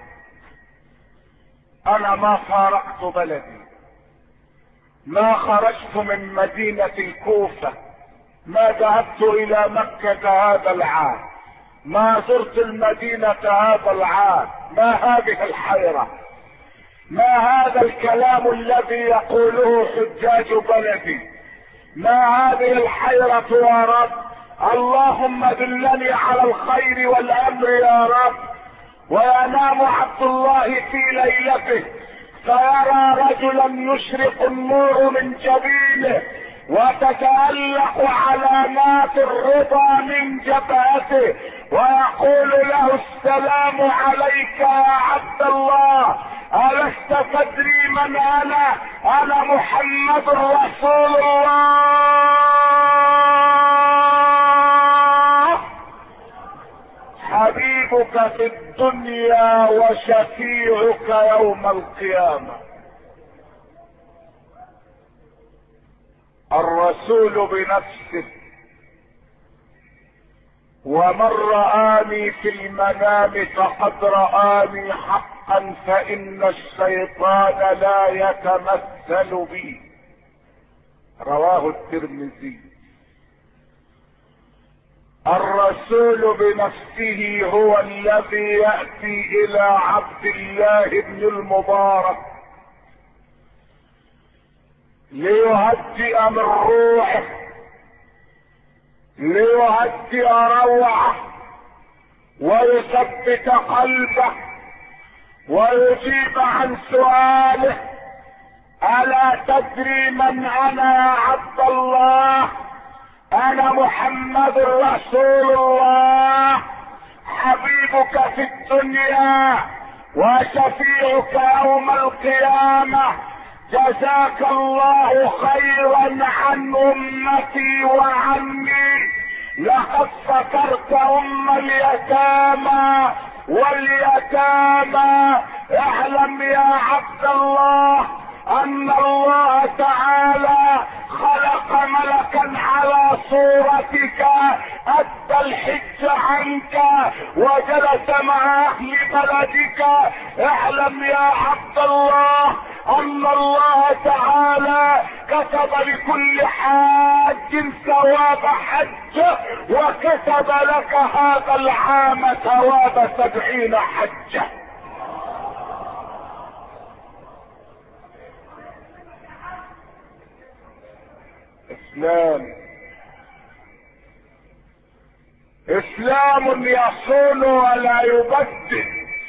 Speaker 1: انا ما فارقت بلدي، ما خرجت من مدينة الكوفة، ما ذهبت الى مكة هذا العام، ما زرت المدينة هذا العام. ما هذه الحيرة؟ ما هذا الكلام الذي يقوله حجاج بلدي؟ ما هذه الحيرة يا رب؟ اللهم دلني على الخير والامر يا رب. وينام عبد الله في ليلته فيرى رجلا يشرق النور من جبينه وتتألق علامات الرضا من جبهته ويقول له السلام عليك يا عبد الله، ألست تدري من أنا؟ أنا محمد رسول الله، حبيبك في الدنيا وشفيعك يوم القيامة. الرسول بنفسه: ومن رآني في المنام فقد رآني حقا فإن الشيطان لا يتمثل بي. رواه الترمذي. الرسول بنفسه هو الذي يأتي إلى عبد الله بن المبارك ليهدئ من روحه، ليهدئ روعه ويثبت قلبه ويجيب عن سؤاله: ألا تدري من أنا يا عبد الله؟ أنا محمد رسول الله، حبيبك في الدنيا وشفيعك يوم القيامة. جزاك الله خيرا عن امتي وعني. لقد سترت اليتامى واليتامى. اعلم يا عبد الله ان الله تعالى خلق ملكا على صورتك ادى الحج عنك وجلس مع اهل بلدك. اعلم يا عبد الله ان الله تعالى كتب لكل حاج ثواب حجه، وكتب لك هذا العام ثواب 70 حجه. اسلام يصون ولا يبدد.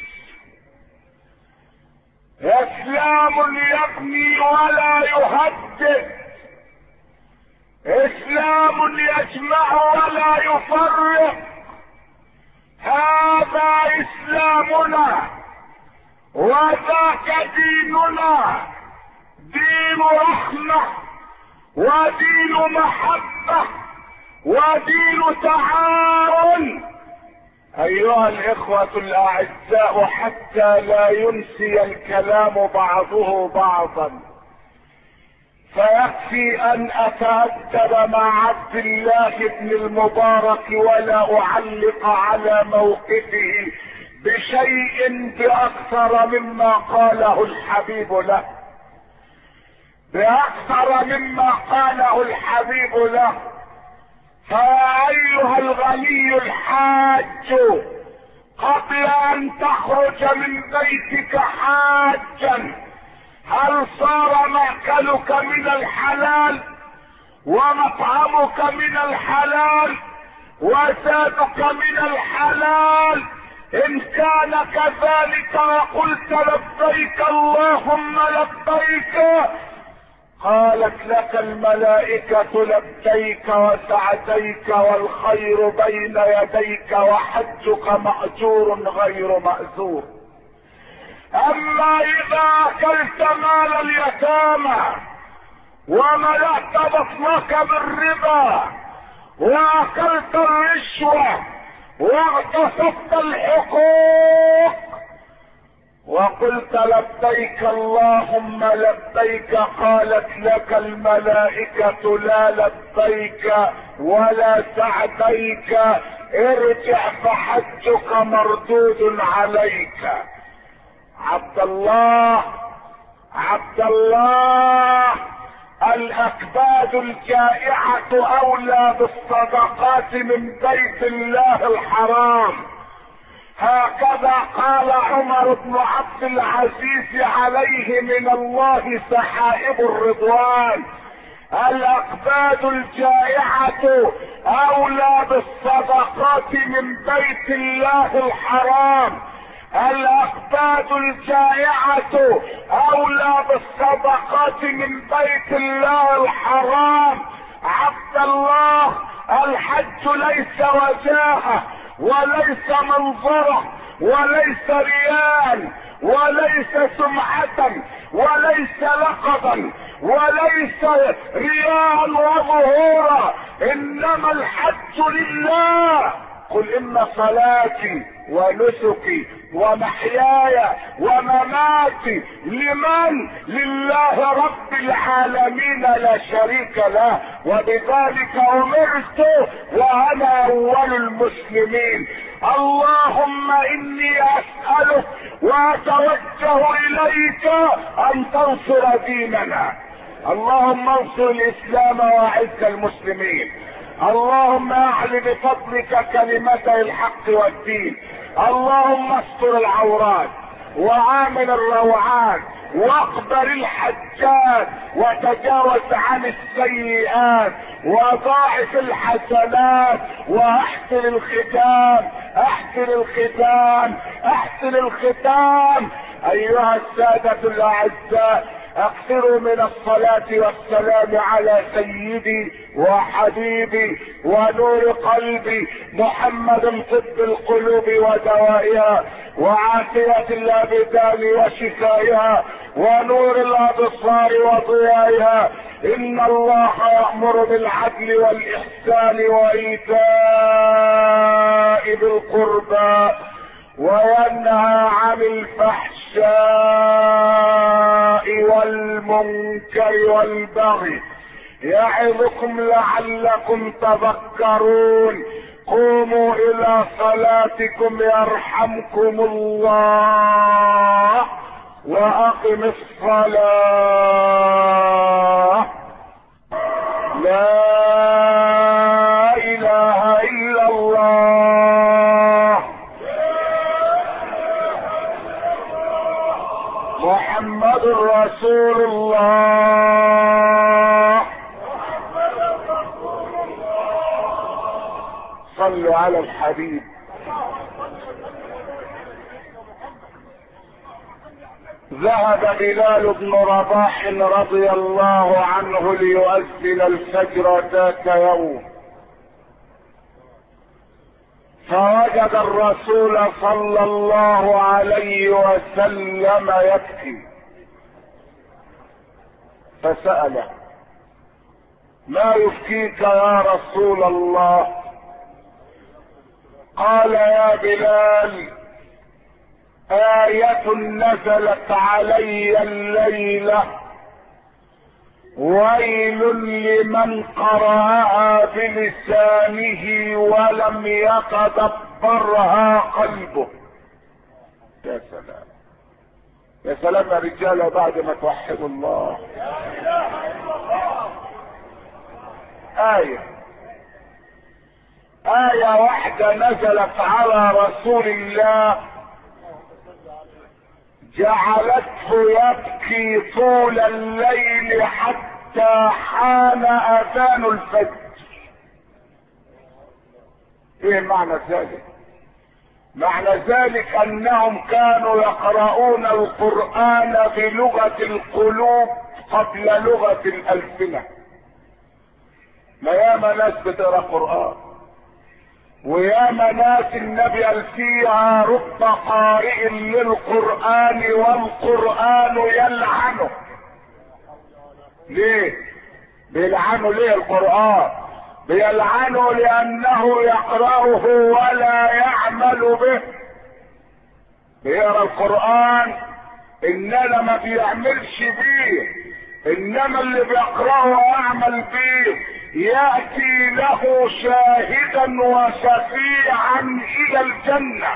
Speaker 1: اسلام يبني ولا يهدد. اسلام يجمع ولا يفرق. هذا اسلامنا وذاك ديننا، دين رحمه ودين محبة ودين تعاون. ايها الاخوة الاعزاء، حتى لا ينسي الكلام بعضه بعضا، فيكفي ان اتأدب مع عبد الله بن المبارك ولا اعلق على موقفه بشيء باكثر مما قاله الحبيب له، باكثر مما قاله الحبيب له. فايها الغني الحاج، قبل ان تخرج من بيتك حاجا، هل صار مأكلك من الحلال ومطعمك من الحلال وزادك من الحلال؟ ان كان كذلك وقلت لبيك اللهم لبيك، قالت لك الملائكة لبيك وسعديك والخير بين يديك وحجك مأجور غير مأزور. اما اذا اكلت مال اليتامى وملأت بطنك بالربا واكلت الرشوة واغتصبت الحقوق وقلت لبيك اللهم لبيك، قالت لك الملائكة لا لبيك ولا سعديك، ارجع فحجك مردود عليك. عبد الله، الاكباد الجائعة اولى بالصدقات من بيت الله الحرام. هكذا قال عمر بن عبد العزيز عليه من الله سحائب الرضوان: الاكباد الجائعة اولى بالصدقات من بيت الله الحرام. الاكباد الجائعة اولى بالصدقات من بيت الله الحرام. عبد الله، الحج ليس وجاهه وليس منظره وليس ريال وليس سمعة وليس لقبا وليس رياء وظهورا، انما الحج لله. قل ان صلاتي ونسكي ومحياي ومماتي لمن؟ لله رب العالمين لا شريك له، وبذلك امرت وانا اول المسلمين. اللهم اني اسألك واتوجه اليك ان تنصر ديننا. اللهم انصر الاسلام واعز المسلمين. اللهم اعل بفضلك كلمتي الحق والدين. اللهم استر العورات وعامل الروعات واقبل الحجات وتجاوز عن السيئات وضاعف الحسنات واحسن الختام، احسن الختام، احسن الختام. ايها السادة الاعزاء، اكثروا من الصلاة والسلام على سيدي وحبيبي ونور قلبي محمد، طب القلوب ودوائها وعافية الابدان وشفائها ونور الابصار وضيائها. ان الله يأمر بالعدل والاحسان وايتاء ذي القربى وينهى عن الفحشاء والمنكر والبغي يعظكم لعلكم تذكرون. قوموا الى صلاتكم يرحمكم الله واقم الصلاة. لا اله الا الله محمد رسول الله. صلوا على الحبيب. ذهب بلال بن رباح رضي الله عنه ليؤذن الفجر ذات يوم، فوجد الرسول صلى الله عليه وسلم يبكي، فسأله: ما يبكيك يا رسول الله؟ قال: يا بلال، آية نزلت علي الليلة ويل لمن قرأها بلسانه ولم يتدبرها قلبه. يا سلام يا سلام يا رجالة بعد ما توحدوا الله. آية واحدة نزلت على رسول الله جعلته يبكي طول الليل حتى حان اذان الفجر. ايه معنى ذلك؟ معنى ذلك انهم كانوا يقرؤون القرآن بلغة القلوب قبل لغة الألسنة. ما ياما ناس بتقرأ قرآن وياما ناس النبي قال فيها: رب قارئ للقرآن والقرآن يلعنه. ليه بيلعنه؟ ليه القرآن بيلعنه؟ لأنه يقرأه ولا يعمل به. بيقرأ القرآن إنما ما بيعملش بيه، إنما اللي بيقرأه ويعمل بيه يأتي له شاهدا وشفيعا إلى الجنة.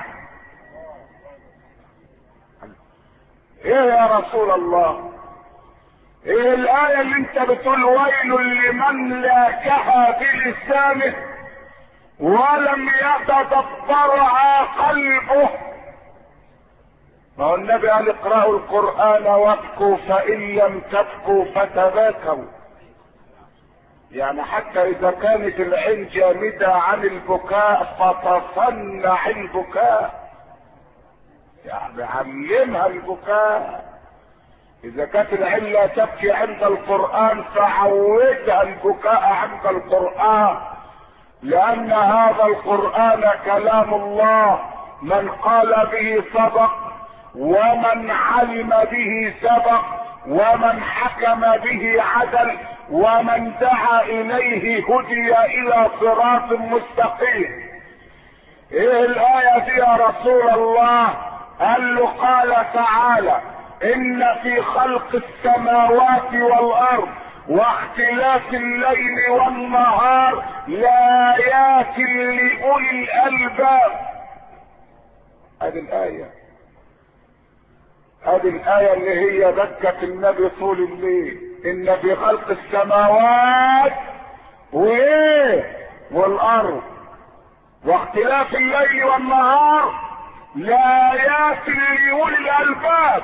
Speaker 1: ايه يا رسول الله؟ ايه الآية اللي انت بتقول ويل لمن لاكها بلسانه ولم يتدبرها قلبه؟ ما هو النبي قال: اقرأوا القرآن وابكوا فإن لم تبكوا فتباكوا. يعني حتى اذا كانت العين جامدة عن البكاء فتصنع البكاء، يعني علمها البكاء. اذا كانت العين لا تبكي عند القرآن فعودها البكاء عند القرآن، لان هذا القرآن كلام الله، من قال به صدق ومن علم به سبق ومن حكم به عدل ومن دعا اليه هدي الى صراط مستقيم. ايه الآية دي يا رسول الله؟ قال له: قال تعالى: ان في خلق السماوات والارض واختلاف الليل والنهار لآيات لأولي الألباب. هذه الآية اللي هي بكت النبي طول الليل. ان في خلق السماوات والارض واختلاف الليل والنهار لآيات لأولي الألباب.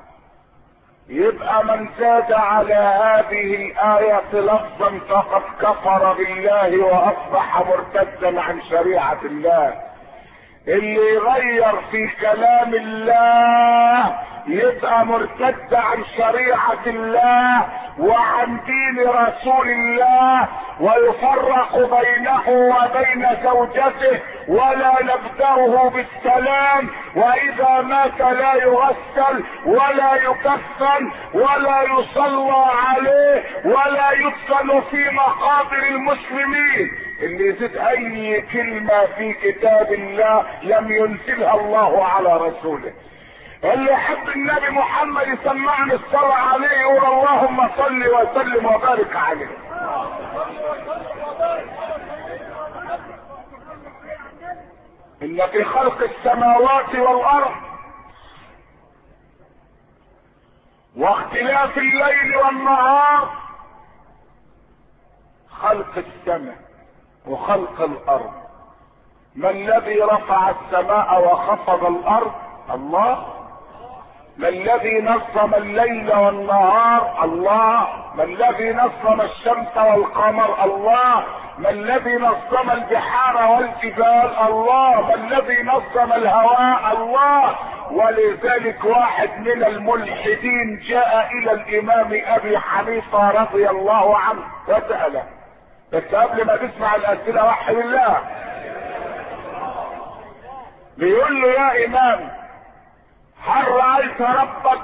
Speaker 1: يبقى من زاد على هذه الآية لفظا فقد كفر بالله واصبح مرتدا عن شريعة الله. اللي يغير في كلام الله يبقى مرتد عن شريعة الله وعن دين رسول الله، ويفرق بينه وبين زوجته ولا نبدأه بالسلام، واذا مات لا يغسل ولا يكفن ولا يصلى عليه ولا يدفن في مقابر المسلمين. اللي يزيد اي كلمة في كتاب الله لم ينزلها الله على رسوله. اللي يحب النبي محمد يسمعني الصلاة عليه يقول اللهم صل وسلم وبارك عليه. ان في خلق السماوات والارض واختلاف الليل والنهار، خلق السماء وخلق الارض. ما الذي رفع السماء وخفض الارض؟ الله. ما الذي نظم الليل والنهار؟ الله. ما الذي نظم الشمس والقمر؟ الله. ما الذي نظم البحار والجبال؟ الله. ما الذي نظم الهواء؟ الله. ولذلك واحد من الملحدين جاء الى الامام ابي حنيفه رضي الله عنه وسأله، بس قبل ما تسمع الاسئله وحد الله، بيقول له يا امام هل رأيت ربك؟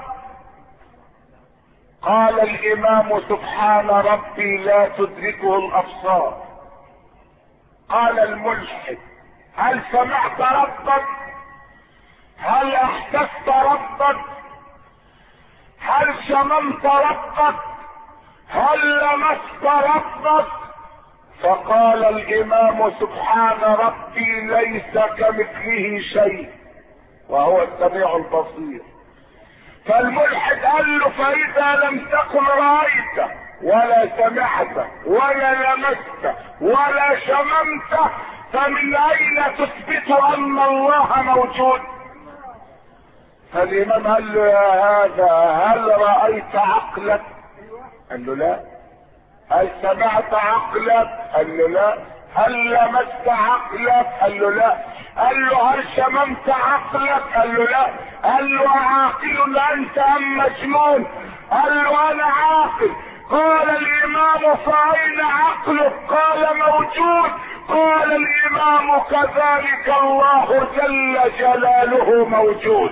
Speaker 1: قال الامام سبحان ربي لا تدركه الابصار. قال الملحد هل سمعت ربك؟ هل احسست ربك؟ هل شممت ربك؟ هل لمست ربك؟ فقال الامام سبحان ربي ليس كمثله شيء وهو السميع البصير. فالملحد قال له فاذا لم تكن رايت ولا سمعت ولا لمست ولا شممت فمن اين تثبت ان الله موجود؟ فالامام قال له يا هذا هل رأيت عقلك؟ قال له لا. هل سمعت عقلك؟ قال له لا. هل لمست عقلك؟ قال له لا. قال له هل شممت عقلك؟ قال له لا. قال له عاقل انت ام مجنون؟ قال له انا عاقل. قال الامام فاين عقلك؟ قال موجود. قال الامام كذلك الله جل جلاله موجود.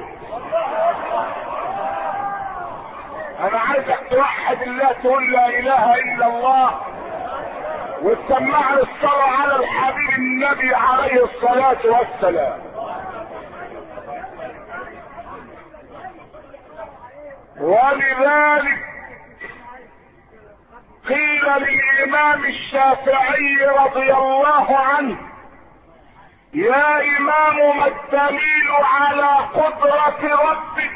Speaker 1: انا عايزك توحد الله تقول لا اله الا الله وتسمعني الصلاة على الحبيب النبي عليه الصلاة والسلام. ولذلك قيل للامام الشافعي رضي الله عنه يا امام ما الدليل على قدرة ربك؟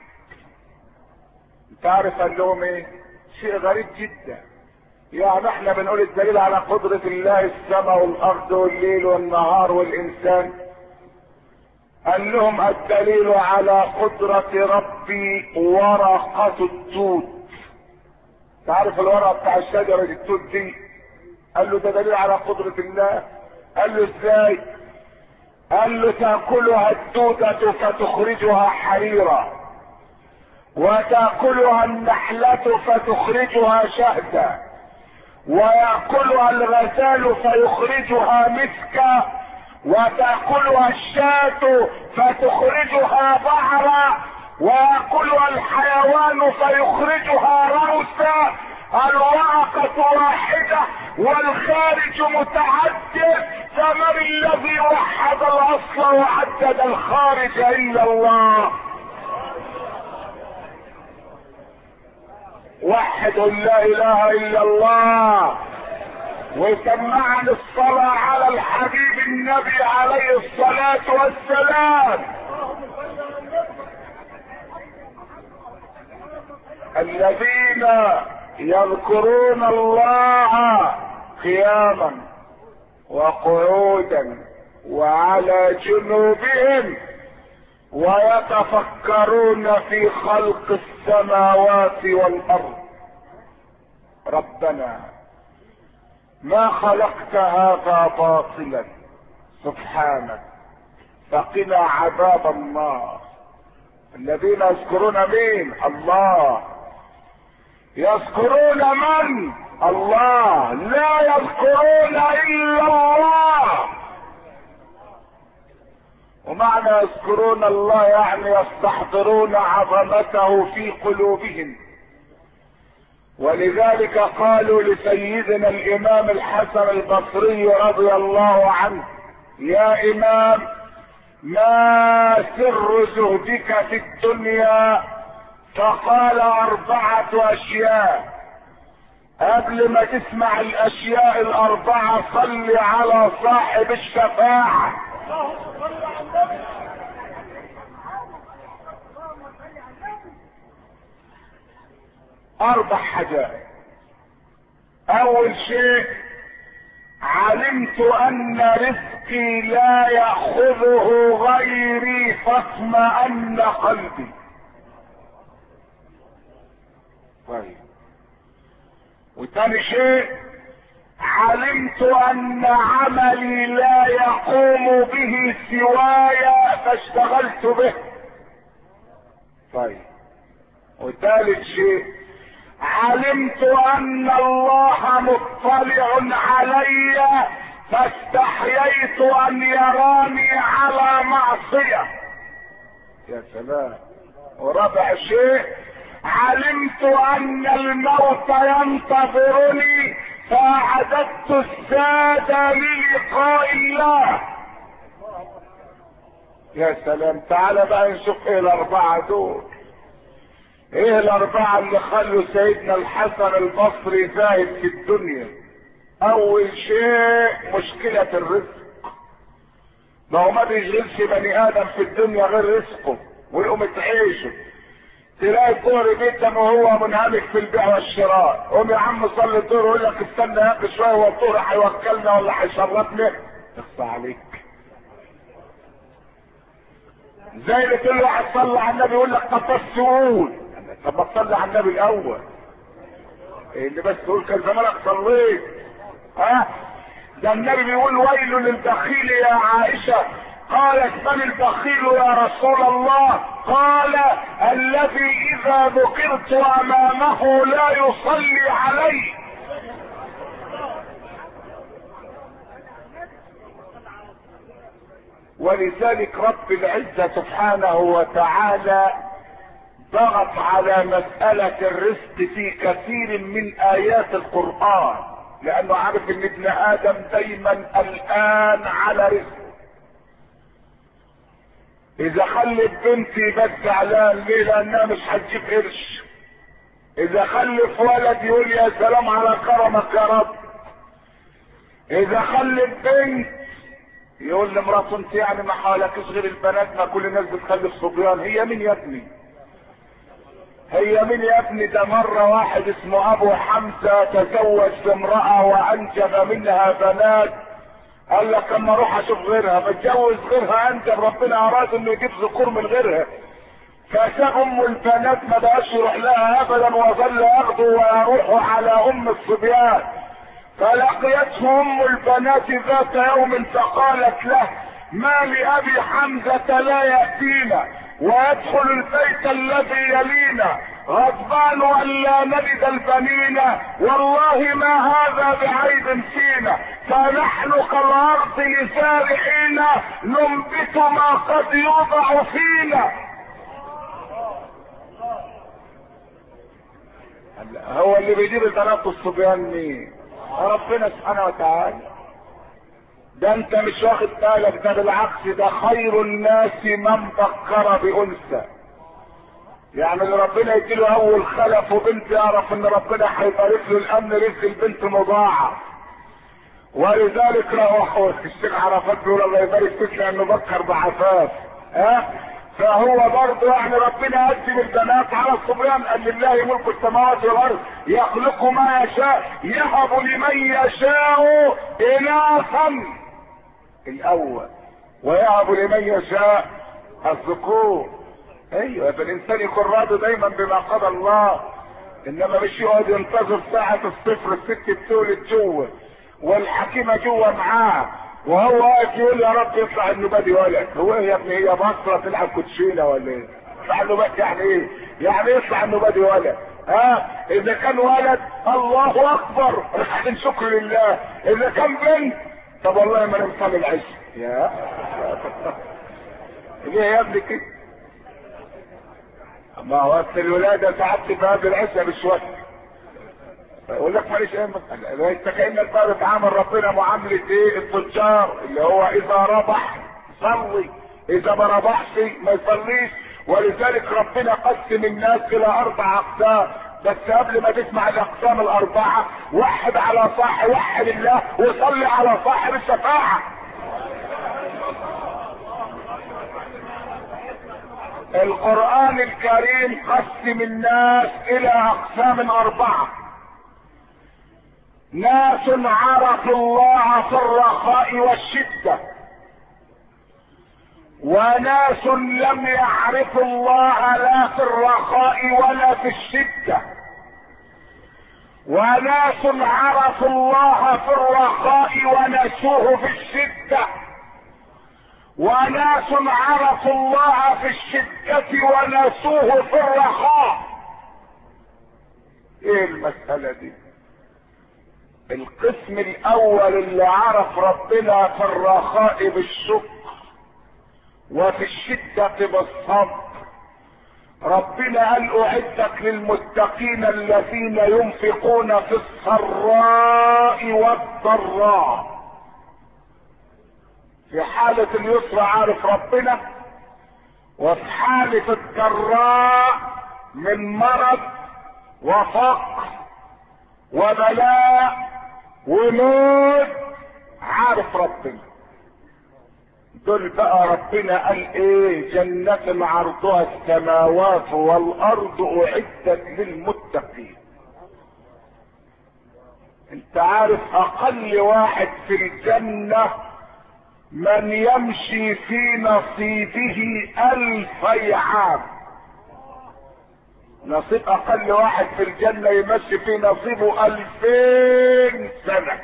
Speaker 1: تعرف قال لهم ايه؟ شيء غريب جدا. يعني احنا بنقول الدليل على قدرة الله السماء والارض والليل والنهار والانسان. قال لهم الدليل على قدرة ربي ورقة التوت. تعرف الورقة بتاع الشجرة التوت دي؟ قال له ده دليل على قدرة الله. قال له ازاي؟ قال له تأكلها الدودة فتخرجها حريرا، وتأكلها النحلة فتخرجها شهدا، ويأكلها الغزال فيخرجها مسكا، وتأكلها الشاة فتخرجها بعرا، ويأكلها الحيوان فيخرجها روسا. الورقة واحدة والخارج متعدد، فمن الذي وحد الاصل وعدد الخارج الا الله؟ وحدوا لا اله الا الله وسمعنا الصلاة على الحبيب النبي عليه الصلاة والسلام. الذين يذكرون الله قياما وقعودا وعلى جنوبهم ويتفكرون في خلق السماوات والارض ربنا ما خلقت هذا باطلا سبحانك فقنا عذاب النار الذين يذكرون مين؟ الله. يذكرون من؟ الله. لا يذكرون الا الله. ومعنى يذكرون الله يعني يستحضرون عظمته في قلوبهم. ولذلك قالوا لسيدنا الامام الحسن البصري رضي الله عنه: يا امام، ما سر زهدك في الدنيا؟ فقال: 4 اشياء. قبل ما تسمع الاشياء ال4 صل على صاحب الشفاعة. 4 حاجات. اول شيء: علمت ان رزقي لا يأخذه غيري فاطمأن قلبي. طيب. وتاني شيء: علمت ان عملي لا يقوم به سواي فاشتغلت به. طيب. وثالث شيء: علمت ان الله مطلع علي فاستحييت ان يراني على معصية. يا سلام. ورابع شيء: علمت ان الموت ينتظرني فاعددت الزاد للقاء الله. يا سلام. تعال بقى نشوف ايه ال4 دول. ايه ال4 اللي خلوا سيدنا الحسن البصري زاهد في الدنيا؟ اول شيء: مشكلة الرزق. ما هو ما بيشغلش بني ادم في الدنيا غير رزقه ويقوم تعيشه. تلاقي الظهر جدا وهو منهمك في البيع والشراء، قوم يا عم صلي الظهر ويقول لك استنى يا اخي شويه والظهر هيوكلنا ولا هيشربنا. اخصى عليك. زي اللي كل واحد صلى على النبي يقول لك طب بس قول. طب ما تصلي على النبي الاول. اللي بس تقول كان زمانك صليت. ده النبي بيقول: ويل للبخيل يا عائشه. قالت: من البخيل يا رسول الله؟ قال: الذي اذا ذكرت امامه لا يصلي علي. ولذلك رب العزة سبحانه وتعالى ضغط على مسألة الرزق في كثير من آيات القرآن، لأنه عارف إن ابن آدم دايما قلقان على رزقه. إذا خلف بنتي بس زعلان ليه؟ لأنها مش هتجيب قرش. إذا خلف ولد يقول يا سلام على كرمك يا رب. إذا خلف بنت يقول لمراته: انت يعني ما حوالكش غير البنات، ما كل الناس بتخلف صبيان. هي مين يا ابني؟ هي مين يا ابني؟ ده مرة واحد اسمه ابو حمزة تزوج بامرأة وانجب منها بنات، قال لك اما اروح اشوف غيرها، بتجوز غيرها انت، ربنا اراد انه يجيب ذكور من غيرها. فساب ام البنات ما بقاش يروح لها ابدا، وظل ياخده ويروح على ام الصبيان. فلقيته ام البنات ذات يوم فقالت له: ما لابي حمزة لا يأتينا ويدخل البيت الذي يلينا غضبان الا نجد البنين، والله ما هذا بعيب فينا، فنحن كالارض لسارحين ننبت ما قد يوضع فينا. هو اللي بيجيب البنات والصبيان مين؟ ربنا سبحانه وتعالى. ده انت مش واخد بالك، ده بالعكس، ده خير الناس من بكر بانثى. يعني اللي ربنا يديله اول خلف وبنت يعرف ان ربنا هيبارك له الامن، رزق البنت مضاعف. ولذلك روحوا الشيخ عرفات بيقول الله يبارك فيك لانه بكر بعفاف. فهو برضه يعني ربنا يقدم البنات على الصبيان. قال: لله ملك السماوات والارض يخلق ما يشاء يهب لمن يشاء اناثا الاول ويهب لمن يشاء الذكور. ايوه، فالانسان يكون راضي دايما بما قضى الله، انما مش يقعد ينتظر ساعة الصفر الست بتولد جوه والحكيمة جوه معاه وهو واقف يقول يا رب يطلع انه بدي ولد. هو ايه يا ابني؟ هي بصرة تلعب كوتشينة ولا ايه؟ يطلع النبات يعني ايه؟ يعني يطلع النبات ولد. اذا كان ولد الله اكبر من شكر لله. اذا كان بنت طب والله ما نصلي العشاء. يا ليه يا ابني كده؟ ما هو اصل الولاده ساعات تبقى قبل العشاء بشويه. يقول لك ماليش ايه مثلا، انت كانك بقى بتعامل ربنا معامله ايه؟ التجار اللي هو اذا ربح صلي، اذا ما ربحش ما يصليش. ولذلك ربنا قسم الناس الى 4 اقسام. بس قبل ما تسمع الاقسام الاربعه وحد على صاحب، وحد الله وصلي على صاحب الشفاعه. القرآن الكريم قسم الناس الى اقسام 4. ناس عرفوا الله في الرخاء والشدة، وناس لم يعرفوا الله لا في الرخاء ولا في الشدة، وناس عرفوا الله في الرخاء ونسوه في الشدة، وناس عرفوا الله في الشدة ونسوه في الرخاء. ايه المسألة دي؟ القسم الاول اللي عرف ربنا في الرخاء بالشكر وفي الشدة بالصبر، ربنا قال اعدت للمتقين الذين ينفقون في السراء والضراء. في حالة اليسر عارف ربنا، وفي حالة الضراء من مرض وفقر وبلاء وموت عارف ربنا. دول بقى ربنا قال ايه؟ جنة عرضها السماوات والارض اعدت للمتقين. انت عارف اقل واحد في الجنة من يمشي في نصيبه 1000 عام. نصيب اقل واحد في الجنة يمشي في نصيبه 2000 سنة.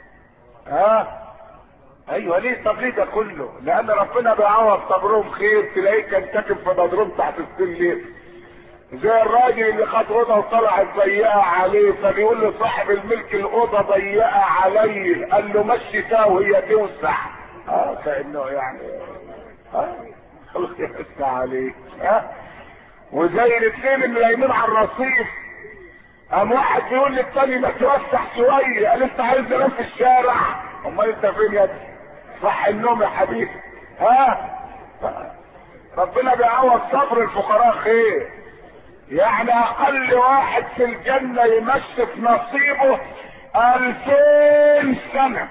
Speaker 1: ايوه ليه؟ طب ليه ده كله؟ لان ربنا بيعوض صبرهم خير. تلاقيه كان ساكن في بدروم تحت السلم زي الراجل اللي خد اوضه وطلعت ضيقه عليه، فبيقول لصاحب الملك الاوضه ضيقه عليه، قال له مشي فيها وهي توسع. كانه يعني الله يوسع عليك. وزي الاثنين اللي نايمين على الرصيف، قام واحد بيقول للتاني ما توسع شويه، قال انت عايز انام في الشارع؟ امال انت فين يا ابني؟ صح النوم يا حبيبي. ربنا بيعوض صبر الفقراء خير. يعني اقل واحد في الجنة يمشي في نصيبه 2000 سنة.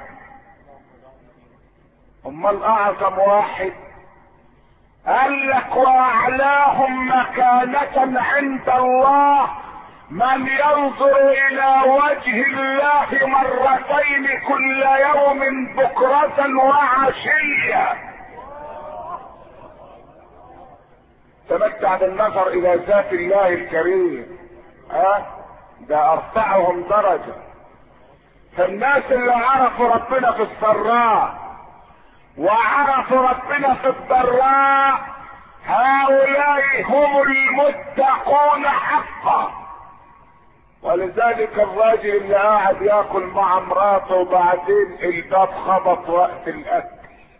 Speaker 1: امال اعظم واحد قال لك واعلاهم مكانة عند الله من ينظر الى وجه الله مرتين كل يوم بكرة وعشية. تمتع بالنظر الى ذات الله الكريم. ده ارفعهم درجة. فالناس اللي عرفوا ربنا في السراء وعرفوا ربنا في الضراء هؤلاء هم المتقون حقا. ولذلك الراجل اللي قاعد ياكل مع مراته وبعدين الباب خبط وقت الاكل،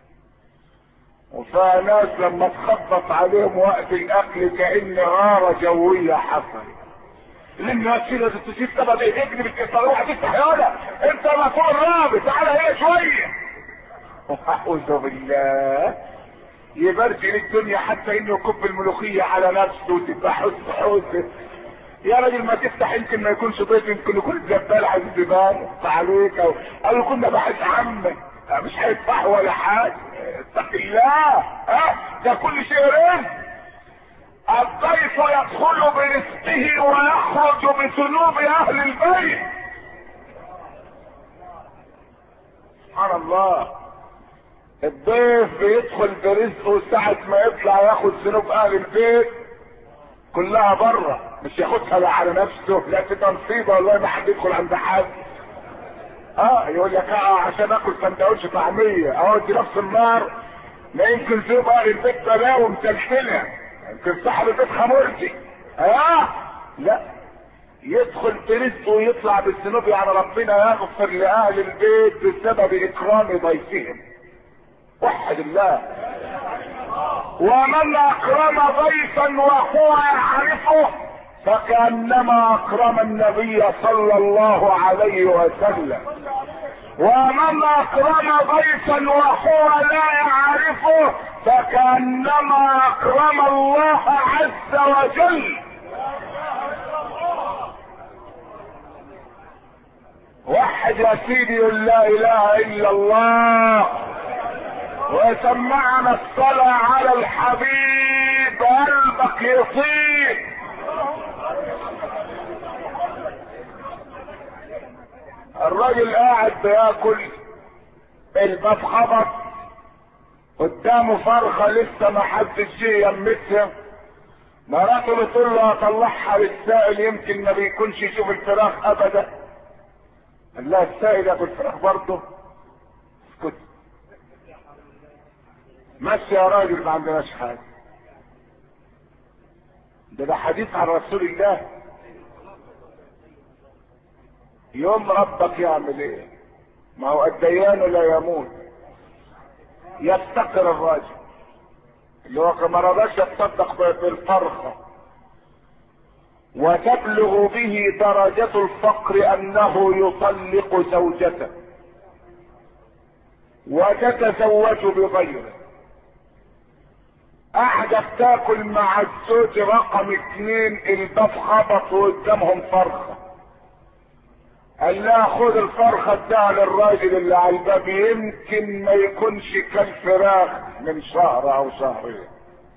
Speaker 1: وفي ناس لما تخبط عليهم وقت الاكل كأن غارة جوية حصل. لما كده تسيب سبب ايديك بالكسر واحد يفتح يالا انت مسؤول رابط تعالى هي شوية. اعوذ بالله. يبرجل الدنيا حتى انه يكب الملوخية على نفسه وتبقى حوسه. يا راجل ما تفتح يمكن ما يكونش ضيف، يمكن يكون الزبال عايز زبال عليك او كنا بحث عمك مش هيدفع ولا حاجه. اتق الله. ده كل شيء رزق. الضيف يدخل برزقه ويخرج بذنوب اهل البيت. سبحان الله. الضيف بيدخل برزقه ساعة ما يطلع ياخد ذنوب اهل البيت كلها بره، مش ياخدها على نفسه. لا تبقى مصيبه والله ما حد يدخل عند حد. يقول لك عشان اكل سندوتش طعميه اودي نفس النار، لا يمكن ذنوب اهل البيت بلاوي متلتله. يمكن صاحب البيت خمرتي. لا، يدخل برزقه ويطلع بالذنوب، يعني ربنا يغفر لاهل البيت بسبب اكرام ضيفهم. وحد الله. ومن اكرم ضيفا وهو يعرفه فكأنما اكرم النبي صلى الله عليه وسلم. ومن اكرم ضيفا وهو لا يعرفه فكأنما اكرم الله عز وجل. وحد يا سيدي يقول لا اله الا الله وسمعنا الصلاة على الحبيب قلبك يطيب. الراجل قاعد بياكل، الباب خبط قدامه فرخة لسه ما حدش جه يمسها. مراته بتقول له اطلعها للسائل يمكن ما بيكونش يشوف الفراخ ابدا. قال لها السائل ياكل فراخ برضه؟ اسكت ماشي يا راجل، ما عندناش حاجه. ده حديث عن رسول الله. يوم ربك يعمل ايه؟ ما هو الديان لا يموت. يفتقر الراجل اللي هو كما رضاش يتصدق بالفرخه وتبلغ به درجة الفقر انه يطلق زوجته وتتزوج بغيره. قاعدة بتاكل مع الزوج رقم 2، الباب خبط وقدامهم فرخة. قال لها خد الفرخة اداها للراجل اللي على الباب يمكن ما يكونش كان فراخ من شهر او شهرين.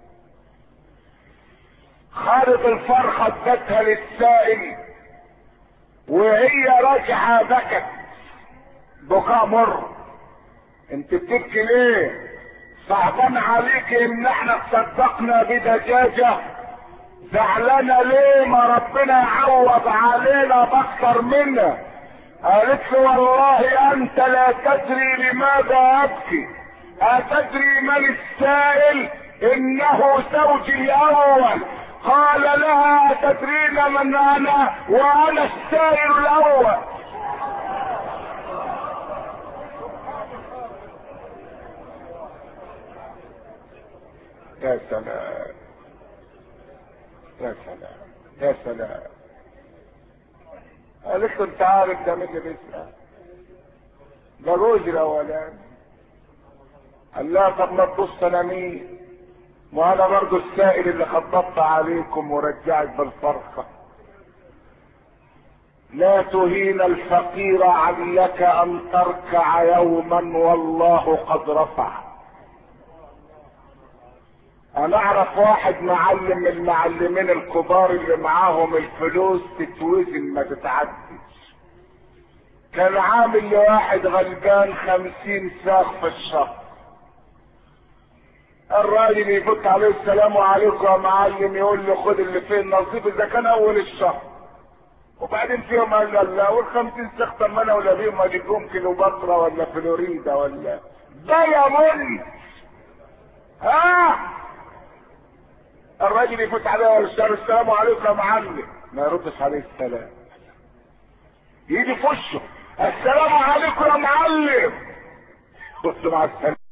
Speaker 1: خدت الفرخة ادتها للسائل وهي راجعة بكت بكاء مر. انت بتبكي ليه؟ صعبان عليك ان احنا تصدقنا بدجاجة؟ زعلانة ليه؟ ما ربنا يعوض علينا باكثر منها. قالت له والله انت لا تدري لماذا ابكي. اتدري من السائل؟ انه زوجي الاول. قال لها اتدرين من انا؟ وانا السائل الاول. يا سلام يا سلام يا سلام. قالت له انت عارف ده مين اللي بيسأل؟ ده جوزي الاولاني. قال لها طب ما تبص انا مين؟ وانا برضو السائل اللي خبطت عليكم ورجعت بالفرخة. لا تهين الفقير علك ان تركع يوما والله قد رفع. انا اعرف واحد معلم من المعلمين الكبار اللي معاهم الفلوس تتوزن ما تتعدش. كان عامل لواحد غلبان 50 ساق في الشهر. الراجل يفوت عليه السلام عليكم يا معلم، يقول له خد اللي فيه النصيب اذا كان اول الشهر. وبعدين في يوم قال لا وال50 ساق طب ما انا ولا بيهم اجيبهم كيلو بطره ولا فلوريدا ولا ده يا من. الراجل يفوت عليه السلام عليكم يا معلم، ما يردش عليه السلام. يجي في وشه السلام عليكم يا معلم، بص مع السلامه.